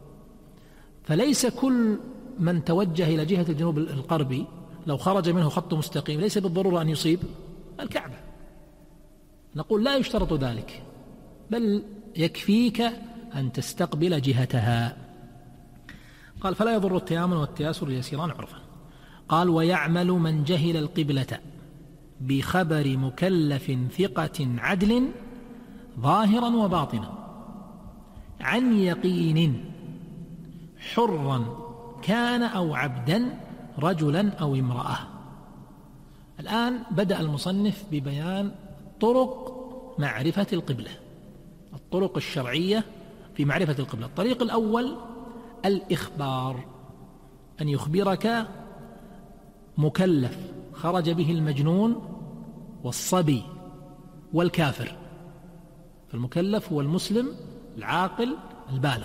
فليس كل من توجه إلى جهة الجنوب الغربي لو خرج منه خط مستقيم ليس بالضرورة أن يصيب الكعبة. نقول لا يشترط ذلك بل يكفيك أن تستقبل جهتها. قال فلا يضر التيامن والتياسر اليسيران عرفا. قال ويعمل من جهل القبلة بخبر مكلف ثقة عدل ظاهرا وباطنا عن يقين حرا كان أو عبدا رجلا أو امرأة. الآن بدأ المصنف ببيان طرق معرفة القبلة، الطرق الشرعية في معرفة القبلة. الطريق الأول الإخبار، أن يخبرك مكلف خرج به المجنون والصبي والكافر، فالمكلف هو المسلم العاقل البالغ.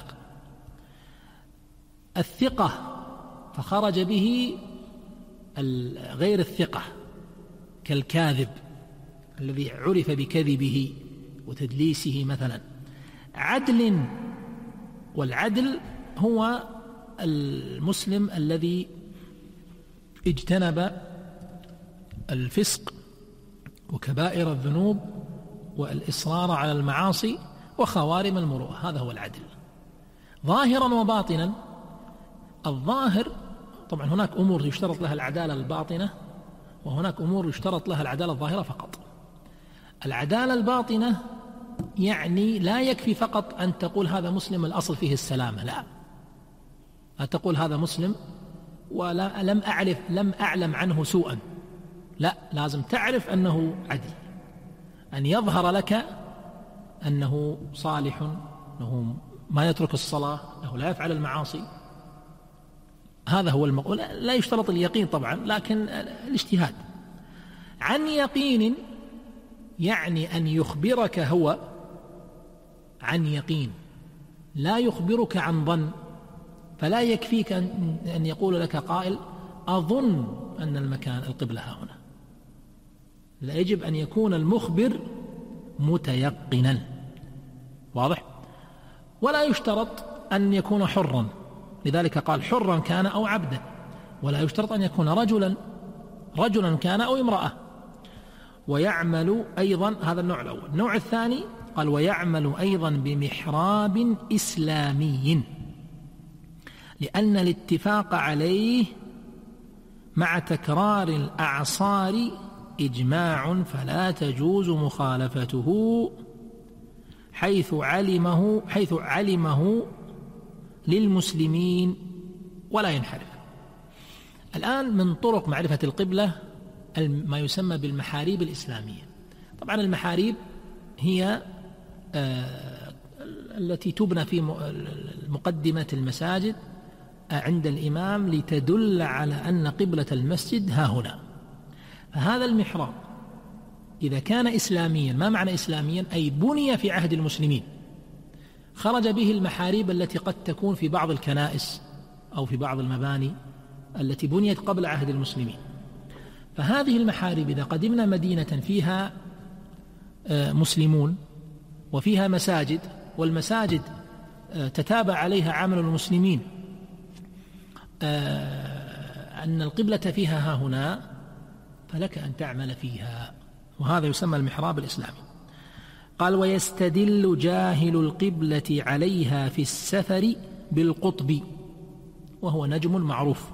الثقة فخرج به غير الثقة كالكاذب الذي عرف بكذبه وتدليسه مثلا. عدل، والعدل هو المسلم الذي اجتنب الفسق وكبائر الذنوب والإصرار على المعاصي وخوارم المروءة، هذا هو العدل. ظاهرا وباطنا، الظاهر طبعا هناك أمور يشترط لها العدالة الباطنة وهناك أمور يشترط لها العدالة الظاهرة فقط. العدالة الباطنة يعني لا يكفي فقط أن تقول هذا مسلم الأصل فيه السلامة، لا، لا تقول هذا مسلم ولا لم أعرف لم أعلم عنه سوءا، لا، لازم تعرف أنه عدل، أن يظهر لك أنه صالح، أنه ما يترك الصلاة، أنه لا يفعل المعاصي. هذا هو المقول. لا يشترط اليقين طبعا لكن الاجتهاد. عن يقين يعني أن يخبرك هو عن يقين، لا يخبرك عن ظن. فلا يكفيك أن يقول لك قائل أظن أن المكان القبلة ها هنا، لا، يجب أن يكون المخبر متيقنا. واضح؟ ولا يشترط أن يكون حرا، لذلك قال حرا كان أو عبدا. ولا يشترط أن يكون رجلا رجلا كان أو امرأة. ويعمل أيضا، هذا النوع الأول. النوع الثاني قال ويعمل أيضا بمحراب إسلامي، لأن الاتفاق عليه مع تكرار الأعصار إجماع فلا تجوز مخالفته حيث علمه حيث علمه للمسلمين ولا ينحرف. الآن من طرق معرفة القبلة ما يسمى بالمحاريب الإسلامية. طبعا المحاريب هي آه التي تبنى في مقدمة المساجد عند الإمام لتدل على أن قبلة المسجد ها هنا. فهذا المحراب إذا كان إسلاميا، ما معنى إسلاميا؟ أي بني في عهد المسلمين، خرج به المحاريب التي قد تكون في بعض الكنائس أو في بعض المباني التي بنيت قبل عهد المسلمين. فهذه المحاريب إذا قدمنا مدينة فيها مسلمون وفيها مساجد، والمساجد تتابع عليها عمل المسلمين أن القبلة فيها ها هنا، فلك أن تعمل فيها، وهذا يسمى المحراب الإسلامي. قال: ويستدل جاهل القبلة عليها في السفر بالقطب، وهو نجم معروف،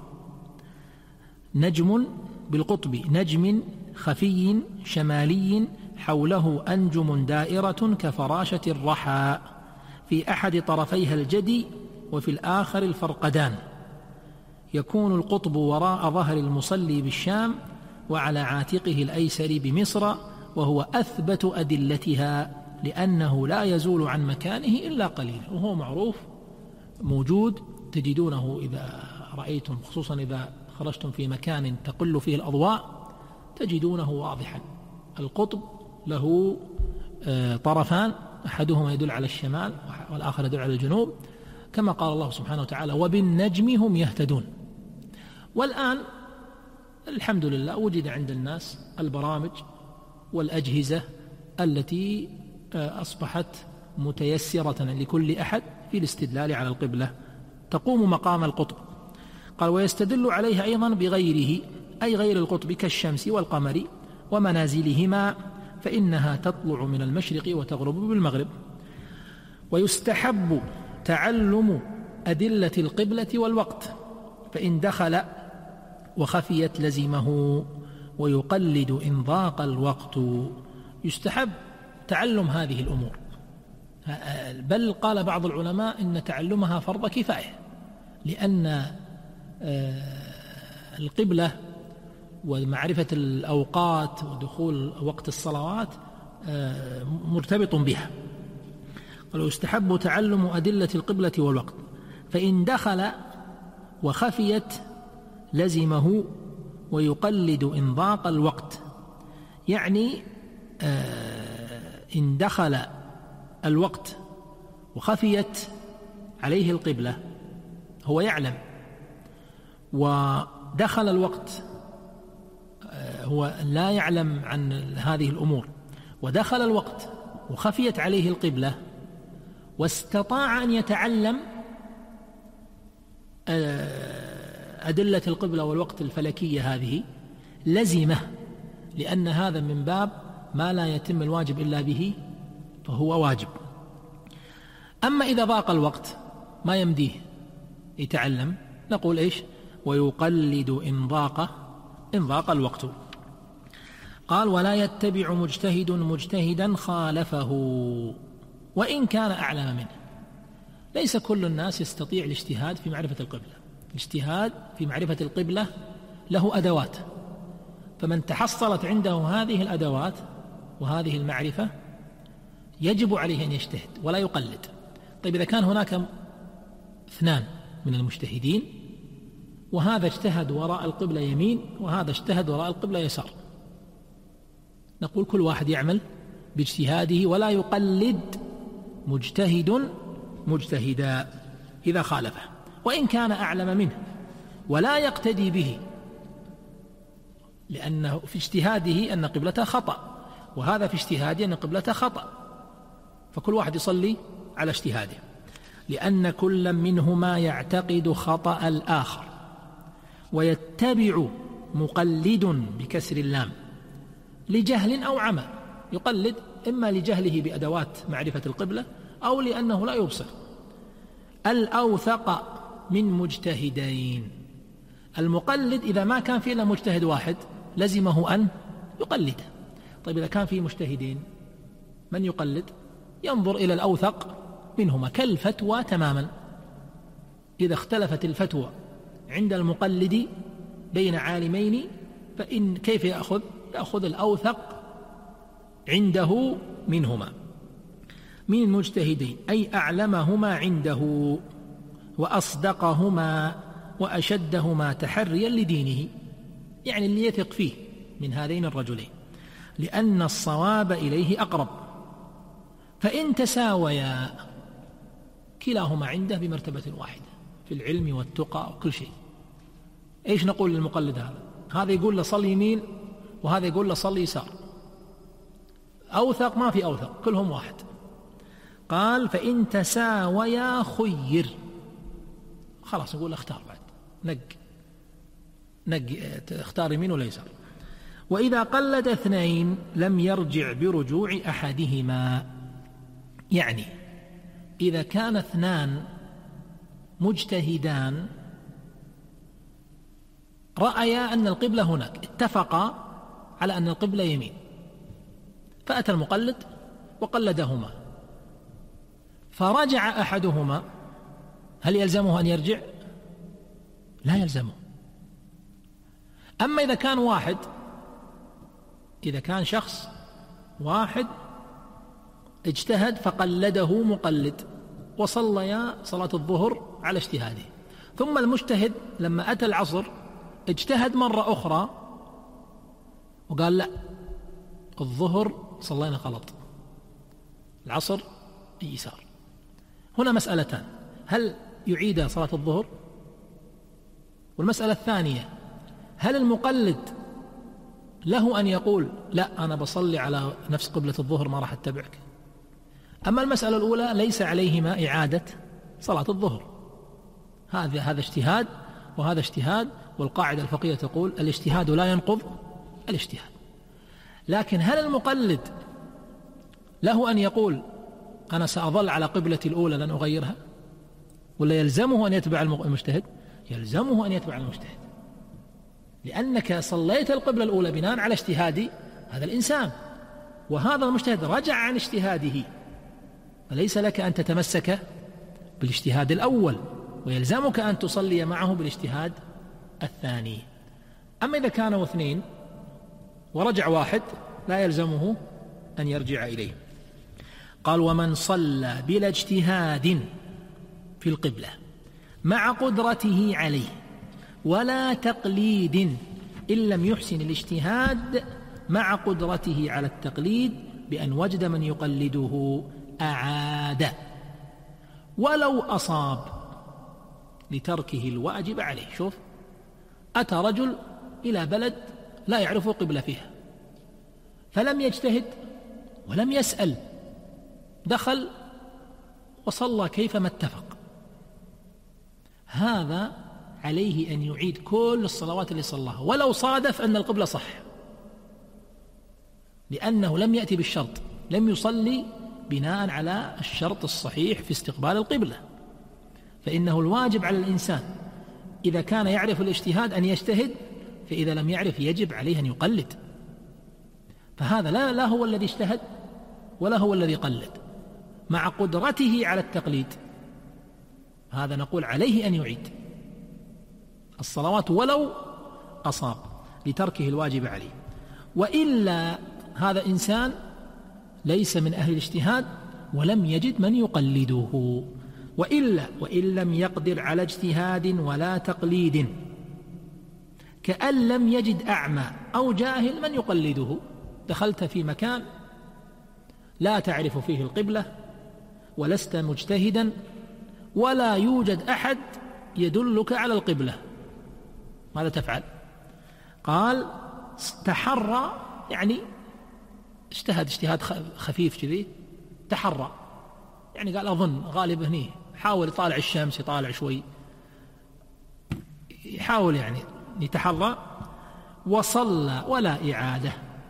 نجم بالقطب، نجم خفي شمالي حوله أنجم دائرة كفراشة الرحى، في أحد طرفيها الجدي وفي الآخر الفرقدان، يكون القطب وراء ظهر المصلي بالشام وعلى عاتقه الأيسر بمصر، وهو أثبت أدلتها لأنه لا يزول عن مكانه إلا قليلا، وهو معروف موجود تجدونه إذا رأيتم، خصوصا إذا خرجتم في مكان تقل فيه الأضواء تجدونه واضحا. القطب له طرفان، أحدهما يدل على الشمال والآخر يدل على الجنوب، كما قال الله سبحانه وتعالى: وبالنجم هم يهتدون. والآن الحمد لله وجد عند الناس البرامج والأجهزة التي أصبحت متيسرة لكل أحد في الاستدلال على القبلة، تقوم مقام القطب. قال: ويستدل عليها أيضا بغيره، أي غير القطب، كالشمس والقمر ومنازلهما، فإنها تطلع من المشرق وتغرب بالمغرب. ويستحب تعلم أدلة القبلة والوقت، فإن دخل وخفيت لزمه، ويقلد إن ضاق الوقت. يستحب تعلم هذه الأمور، بل قال بعض العلماء إن تعلمها فرض كفاية، لأن القبلة ومعرفة الأوقات ودخول وقت الصلوات مرتبط بها. قالوا: يستحب تعلم أدلة القبلة والوقت، فإن دخل وخفيت لزمه، ويقلد إن ضاق الوقت. يعني إن دخل الوقت وخفيت عليه القبلة، هو يعلم، ودخل الوقت هو لا يعلم عن هذه الأمور، ودخل الوقت وخفيت عليه القبلة، واستطاع أن يتعلم أدلة القبلة والوقت الفلكية هذه، لزمه، لأن هذا من باب ما لا يتم الواجب إلا به فهو واجب. أما إذا ضاق الوقت ما يمديه يتعلم، نقول إيش؟ ويقلد إن ضاق إن ضاق الوقت. قال: ولا يتبع مجتهد مجتهدا خالفه وإن كان أعلم منه. ليس كل الناس يستطيع الاجتهاد في معرفة القبلة. الاجتهاد في معرفة القبلة له أدوات، فمن تحصلت عنده هذه الأدوات وهذه المعرفة يجب عليه أن يجتهد ولا يقلد. طيب، إذا كان هناك اثنان من المجتهدين، وهذا اجتهد وراء القبلة يمين وهذا اجتهد وراء القبلة يسار، نقول كل واحد يعمل باجتهاده ولا يقلد مجتهد مجتهدا إذا خالفه، وإن كان أعلم منه، ولا يقتدي به، لأنه في اجتهاده أن قبلته خطأ، وهذا في اجتهاده أن قبلته خطأ، فكل واحد يصلي على اجتهاده، لأن كل منهما يعتقد خطأ الآخر. ويتبع مقلد بكسر اللام لجهل أو عمى، يقلد إما لجهله بأدوات معرفة القبلة أو لأنه لا يبصر. الأوثق من مجتهدين، المقلد إذا ما كان فيه إلا مجتهد واحد لزمه أن يقلد. طيب، إذا كان فيه مجتهدين من يقلد؟ ينظر إلى الأوثق منهما كالفتوى تماما. إذا اختلفت الفتوى عند المقلد بين عالمين فإن كيف يأخذ؟ يأخذ الأوثق عنده منهما من المجتهدين، أي أعلمهما عنده وأصدقهما وأشدهما تحريا لدينه، يعني اللي يثق فيه من هذين الرجلين، لأن الصواب إليه أقرب. فإن تساويا كلاهما عنده بمرتبة واحدة في العلم والتقى وكل شيء، إيش نقول للمقلد هذا؟ هذا يقول له صل يمين وهذا يقول له صل يسار، أوثق ما في أوثق، كلهم واحد. قال فإن تساويا خير، خلاص نقول اختار بعد، نق نق اختار يمين ولا يسار. وإذا قلد اثنين لم يرجع برجوع أحدهما، يعني إذا كان اثنان مجتهدان رأيا أن القبلة هناك، اتفقا على أن القبلة يمين، فأتى المقلد وقلدهما فرجع أحدهما، هل يلزمه أن يرجع؟ لا يلزمه. أما إذا كان واحد، إذا كان شخص واحد اجتهد فقلده مقلد وصليا صلاة الظهر على اجتهاده، ثم المجتهد لما أتى العصر اجتهد مرة أخرى وقال لا، الظهر صلينا غلط، العصر يسار. هنا مسألتان، هل يعيد صلاة الظهر؟ والمسألة الثانية، هل المقلد له أن يقول لا أنا بصلي على نفس قبلة الظهر ما راح أتبعك؟ أما المسألة الأولى ليس عليهما إعادة صلاة الظهر، هذا هذا اجتهاد وهذا اجتهاد، والقاعدة الفقهية تقول الاجتهاد لا ينقض الاجتهاد. لكن هل المقلد له أن يقول أنا سأظل على قبلتي الأولى لن أغيرها، ولا يلزمه أن يتبع المجتهد؟ يلزمه أن يتبع المجتهد، لأنك صليت القبلة الأولى بناء على اجتهاد هذا الإنسان، وهذا المجتهد رجع عن اجتهاده، فليس لك أن تتمسك بالاجتهاد الأول، ويلزمك أن تصلي معه بالاجتهاد الثاني. أما إذا كانوا اثنين ورجع واحد لا يلزمه أن يرجع إليه. قال ومن صلى بلا اجتهاد في القبلة مع قدرته عليه ولا تقليد إن لم يحسن الاجتهاد مع قدرته على التقليد بأن وجد من يقلده أعاد ولو أصاب لتركه الواجب عليه. شوف، أتى رجل إلى بلد لا يعرف قبلة فيها فلم يجتهد ولم يسأل، دخل وصلى كيفما اتفق، هذا عليه أن يعيد كل الصلوات اللي صلاها ولو صادف أن القبلة صح، لأنه لم يأتي بالشرط، لم يصلي بناء على الشرط الصحيح في استقبال القبلة. فإنه الواجب على الإنسان إذا كان يعرف الاجتهاد أن يجتهد، فإذا لم يعرف يجب عليه أن يقلد. فهذا لا, لا هو الذي اجتهد ولا هو الذي قلد، مع قدرته على التقليد، هذا نقول عليه أن يعيد الصلوات ولو أصاب لتركه الواجب عليه. وإلا هذا إنسان ليس من أهل الاجتهاد ولم يجد من يقلده. وإلا وإن لم يقدر على اجتهاد ولا تقليد، كأن لم يجد أعمى أو جاهل من يقلده، دخلت في مكان لا تعرف فيه القبلة ولست مجتهدا ولا يوجد أحد يدلك على القبلة، ماذا تفعل؟ قال تحرى، يعني اجتهد اجتهاد خفيف كذي، تحرى يعني قال أظن غالب هني، حاول يطالع الشمس، يطالع شوي، يحاول يعني يتحرى، وصلى ولا إعادة.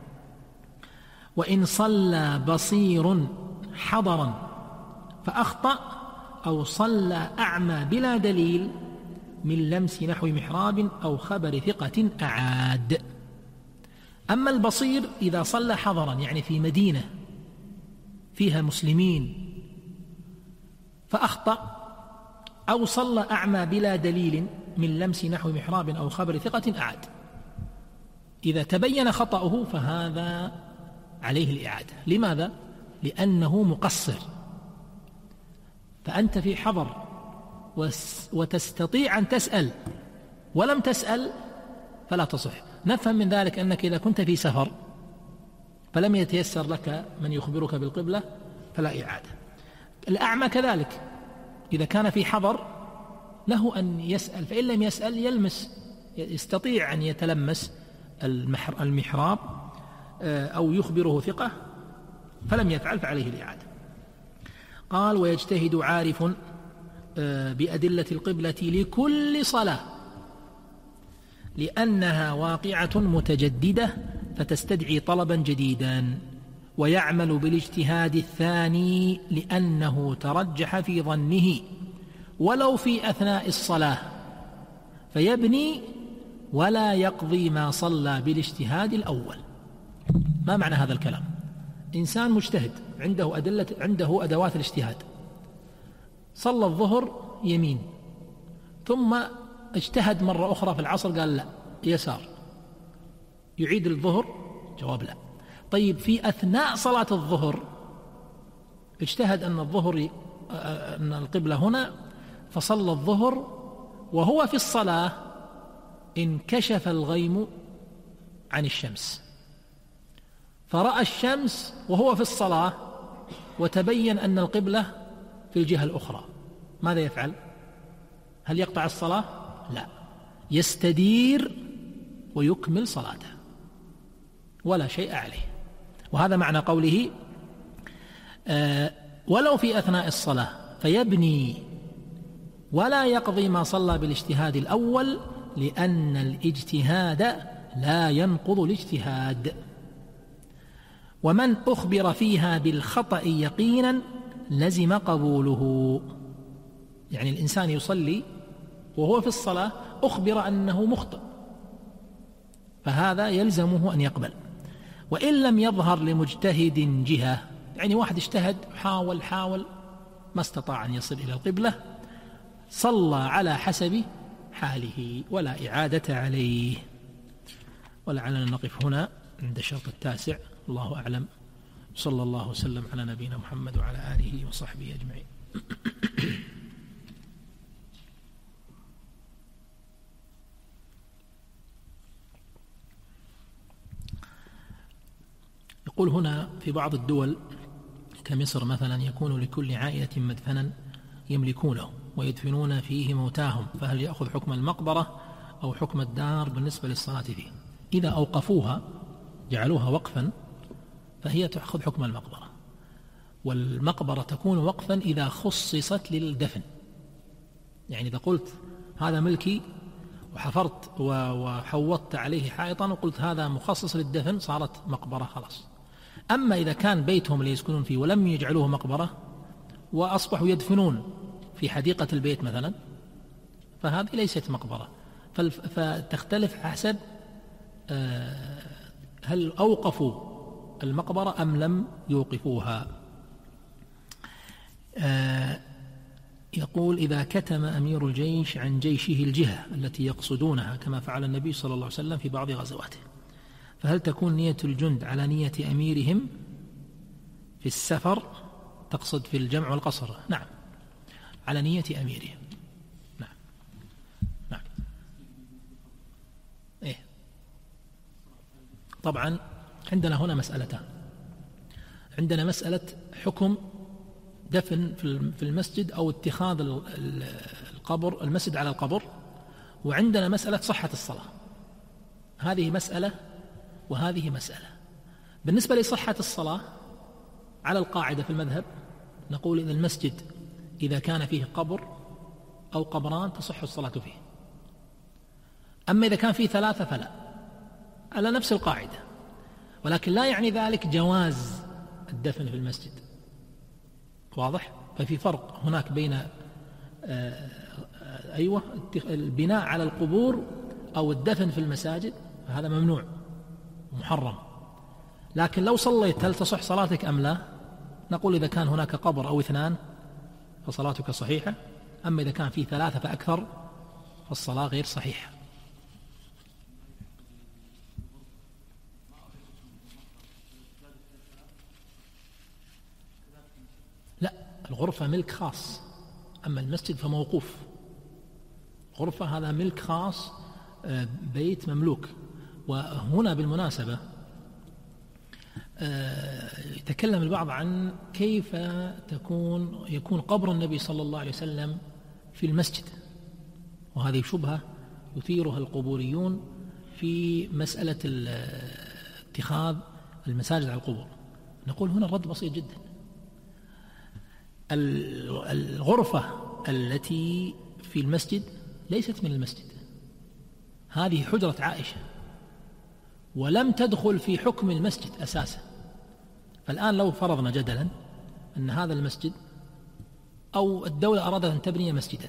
وإن صلى بصير حضرا فأخطأ أو صلى أعمى بلا دليل من لمس نحو محراب أو خبر ثقة أعاد. أما البصير إذا صلى حضرا يعني في مدينة فيها مسلمين فأخطأ، أو صلى أعمى بلا دليل من لمس نحو محراب أو خبر ثقة أعاد. إذا تبين خطأه فهذا عليه الإعادة. لماذا؟ لأنه مقصر، فأنت في حضر وتستطيع أن تسأل ولم تسأل فلا تصح. نفهم من ذلك أنك إذا كنت في سفر فلم يتيسر لك من يخبرك بالقبلة فلا إعادة. الأعمى كذلك إذا كان في حضر له أن يسأل، فإن لم يسأل يلمس، يستطيع أن يتلمس المحراب أو يخبره ثقة، فلم يفعل فعليه الإعادة. قال: ويجتهد عارف بأدلة القبلة لكل صلاة لأنها واقعة متجددة فتستدعي طلبا جديدا، ويعمل بالاجتهاد الثاني لأنه ترجح في ظنه ولو في أثناء الصلاة، فيبني ولا يقضي ما صلى بالاجتهاد الأول. ما معنى هذا الكلام؟ إنسان مجتهد عنده أدلة، عنده أدوات الاجتهاد، صلى الظهر يمين ثم اجتهد مرة أخرى في العصر قال لا يسار، يعيد الظهر؟ جواب لا. طيب في أثناء صلاة الظهر اجتهد أن الظهر أن القبلة هنا، فصلى الظهر وهو في الصلاة انكشف الغيم عن الشمس، فرأى الشمس وهو في الصلاة وتبين أن القبلة في الجهة الأخرى، ماذا يفعل؟ هل يقطع الصلاة؟ لا، يستدير ويكمل صلاته ولا شيء عليه. وهذا معنى قوله آه ولو في أثناء الصلاة، فيبني ولا يقضي ما صلى بالاجتهاد الأول لأن الاجتهاد لا ينقض الاجتهاد. ومن أخبر فيها بالخطأ يقينا لزم قبوله. يعني الإنسان يصلي وهو في الصلاة أخبر أنه مخطئ، فهذا يلزمه أن يقبل. وإن لم يظهر لمجتهد جهة، يعني واحد اجتهد حاول حاول ما استطاع أن يصل إلى القبلة، صلى على حسب حاله ولا إعادة عليه. ولعلنا نقف هنا عند الشرط التاسع، الله أعلم. صلى الله وسلم على نبينا محمد وعلى آله وصحبه أجمعين. يقول هنا: في بعض الدول كمصر مثلا يكون لكل عائلة مدفنا يملكونه ويدفنون فيه موتاهم، فهل يأخذ حكم المقبرة أو حكم الدار بالنسبة للصلاة فيه؟ إذا أوقفوها جعلوها وقفا فهي تأخذ حكم المقبرة، والمقبرة تكون وقفا إذا خصصت للدفن. يعني إذا قلت هذا ملكي وحفرت وحوطت عليه حائطا وقلت هذا مخصص للدفن صارت مقبرة خلاص. أما إذا كان بيتهم اللي يسكنون فيه ولم يجعلوه مقبرة وأصبحوا يدفنون في حديقة البيت مثلا، فهذه ليست مقبرة، فتختلف حسب هل أوقفوا المقبرة أم لم يوقفوها. يقول: إذا كتم أمير الجيش عن جيشه الجهة التي يقصدونها كما فعل النبي صلى الله عليه وسلم في بعض غزواته، فهل تكون نية الجند على نية أميرهم في السفر؟ تقصد في الجمع والقصر؟ نعم، على نية أميرهم. نعم نعم إيه. طبعا عندنا هنا مسألتان. عندنا مسألة حكم دفن في المسجد أو اتخاذ القبر المسجد على القبر، وعندنا مسألة صحة الصلاة. هذه مسألة وهذه مسألة. بالنسبة لصحة الصلاة على القاعدة في المذهب نقول إن المسجد إذا كان فيه قبر أو قبران تصح الصلاة فيه، أما إذا كان فيه ثلاثة فلا، على نفس القاعدة. ولكن لا يعني ذلك جواز الدفن في المسجد، واضح؟ ففي فرق هناك بين آه أيوة البناء على القبور أو الدفن في المساجد، فهذا ممنوع ومحرم. لكن لو صليت هل تصح صلاتك أم لا؟ نقول إذا كان هناك قبر أو اثنان فصلاتك صحيحة، أما إذا كان فيه ثلاثة فأكثر فالصلاة غير صحيحة. لا، الغرفة ملك خاص، أما المسجد فموقوف. غرفة هذا ملك خاص، بيت مملوك. وهنا بالمناسبة يتكلم البعض عن كيف تكون يكون قبر النبي صلى الله عليه وسلم في المسجد، وهذه شبهة يثيرها القبوريون في مسألة اتخاذ المساجد على القبور. نقول هنا الرد بسيط جدا. الغرفة التي في المسجد ليست من المسجد، هذه حجرة عائشة ولم تدخل في حكم المسجد أساسا. فالآن لو فرضنا جدلا أن هذا المسجد أو الدولة أرادت أن تبني مسجدا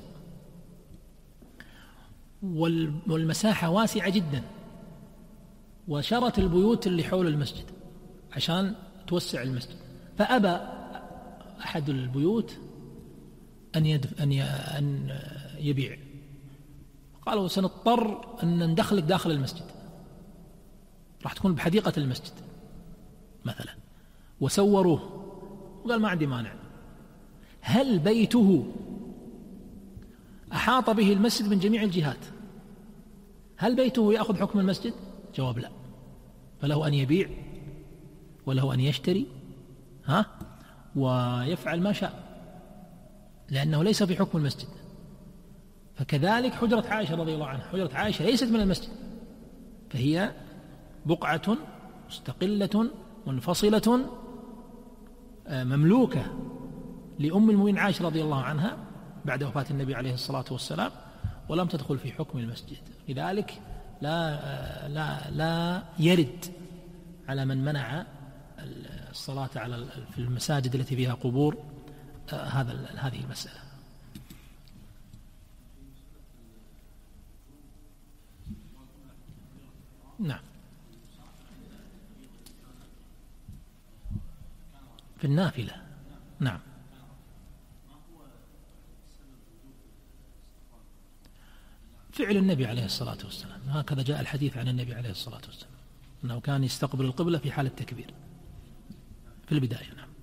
والمساحة واسعة جدا، وشرت البيوت اللي حول المسجد عشان توسع المسجد، فأبى أحد البيوت أن يدف أن أن يبيع، قالوا سنضطر أن ندخلك داخل المسجد، راح تكون بحديقة المسجد مثلا، وسوروه وقال ما عندي مانع. هل بيته أحاط به المسجد من جميع الجهات؟ هل بيته يأخذ حكم المسجد؟ جواب لا، فله أن يبيع وله أن يشتري ها ويفعل ما شاء، لأنه ليس في حكم المسجد. فكذلك حجرة عائشة رضي الله عنها، حجرة عائشة ليست من المسجد، فهي بقعة مستقلة منفصلة مملوكة لأم المؤمنين عائشة رضي الله عنها بعد وفاة النبي عليه الصلاة والسلام، ولم تدخل في حكم المسجد. لذلك لا لا لا يرد على من منع الصلاة على في المساجد التي فيها قبور هذا هذه المسألة. نعم، في النافلة. نعم، فعل النبي عليه الصلاة والسلام، هكذا جاء الحديث عن النبي عليه الصلاة والسلام أنه كان يستقبل القبلة في حال التكبير في البداية. نعم.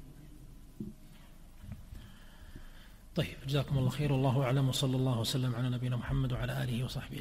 طيب، جزاكم الله خير، والله أعلم، وصلى الله وسلم على نبينا محمد وعلى آله وصحبه.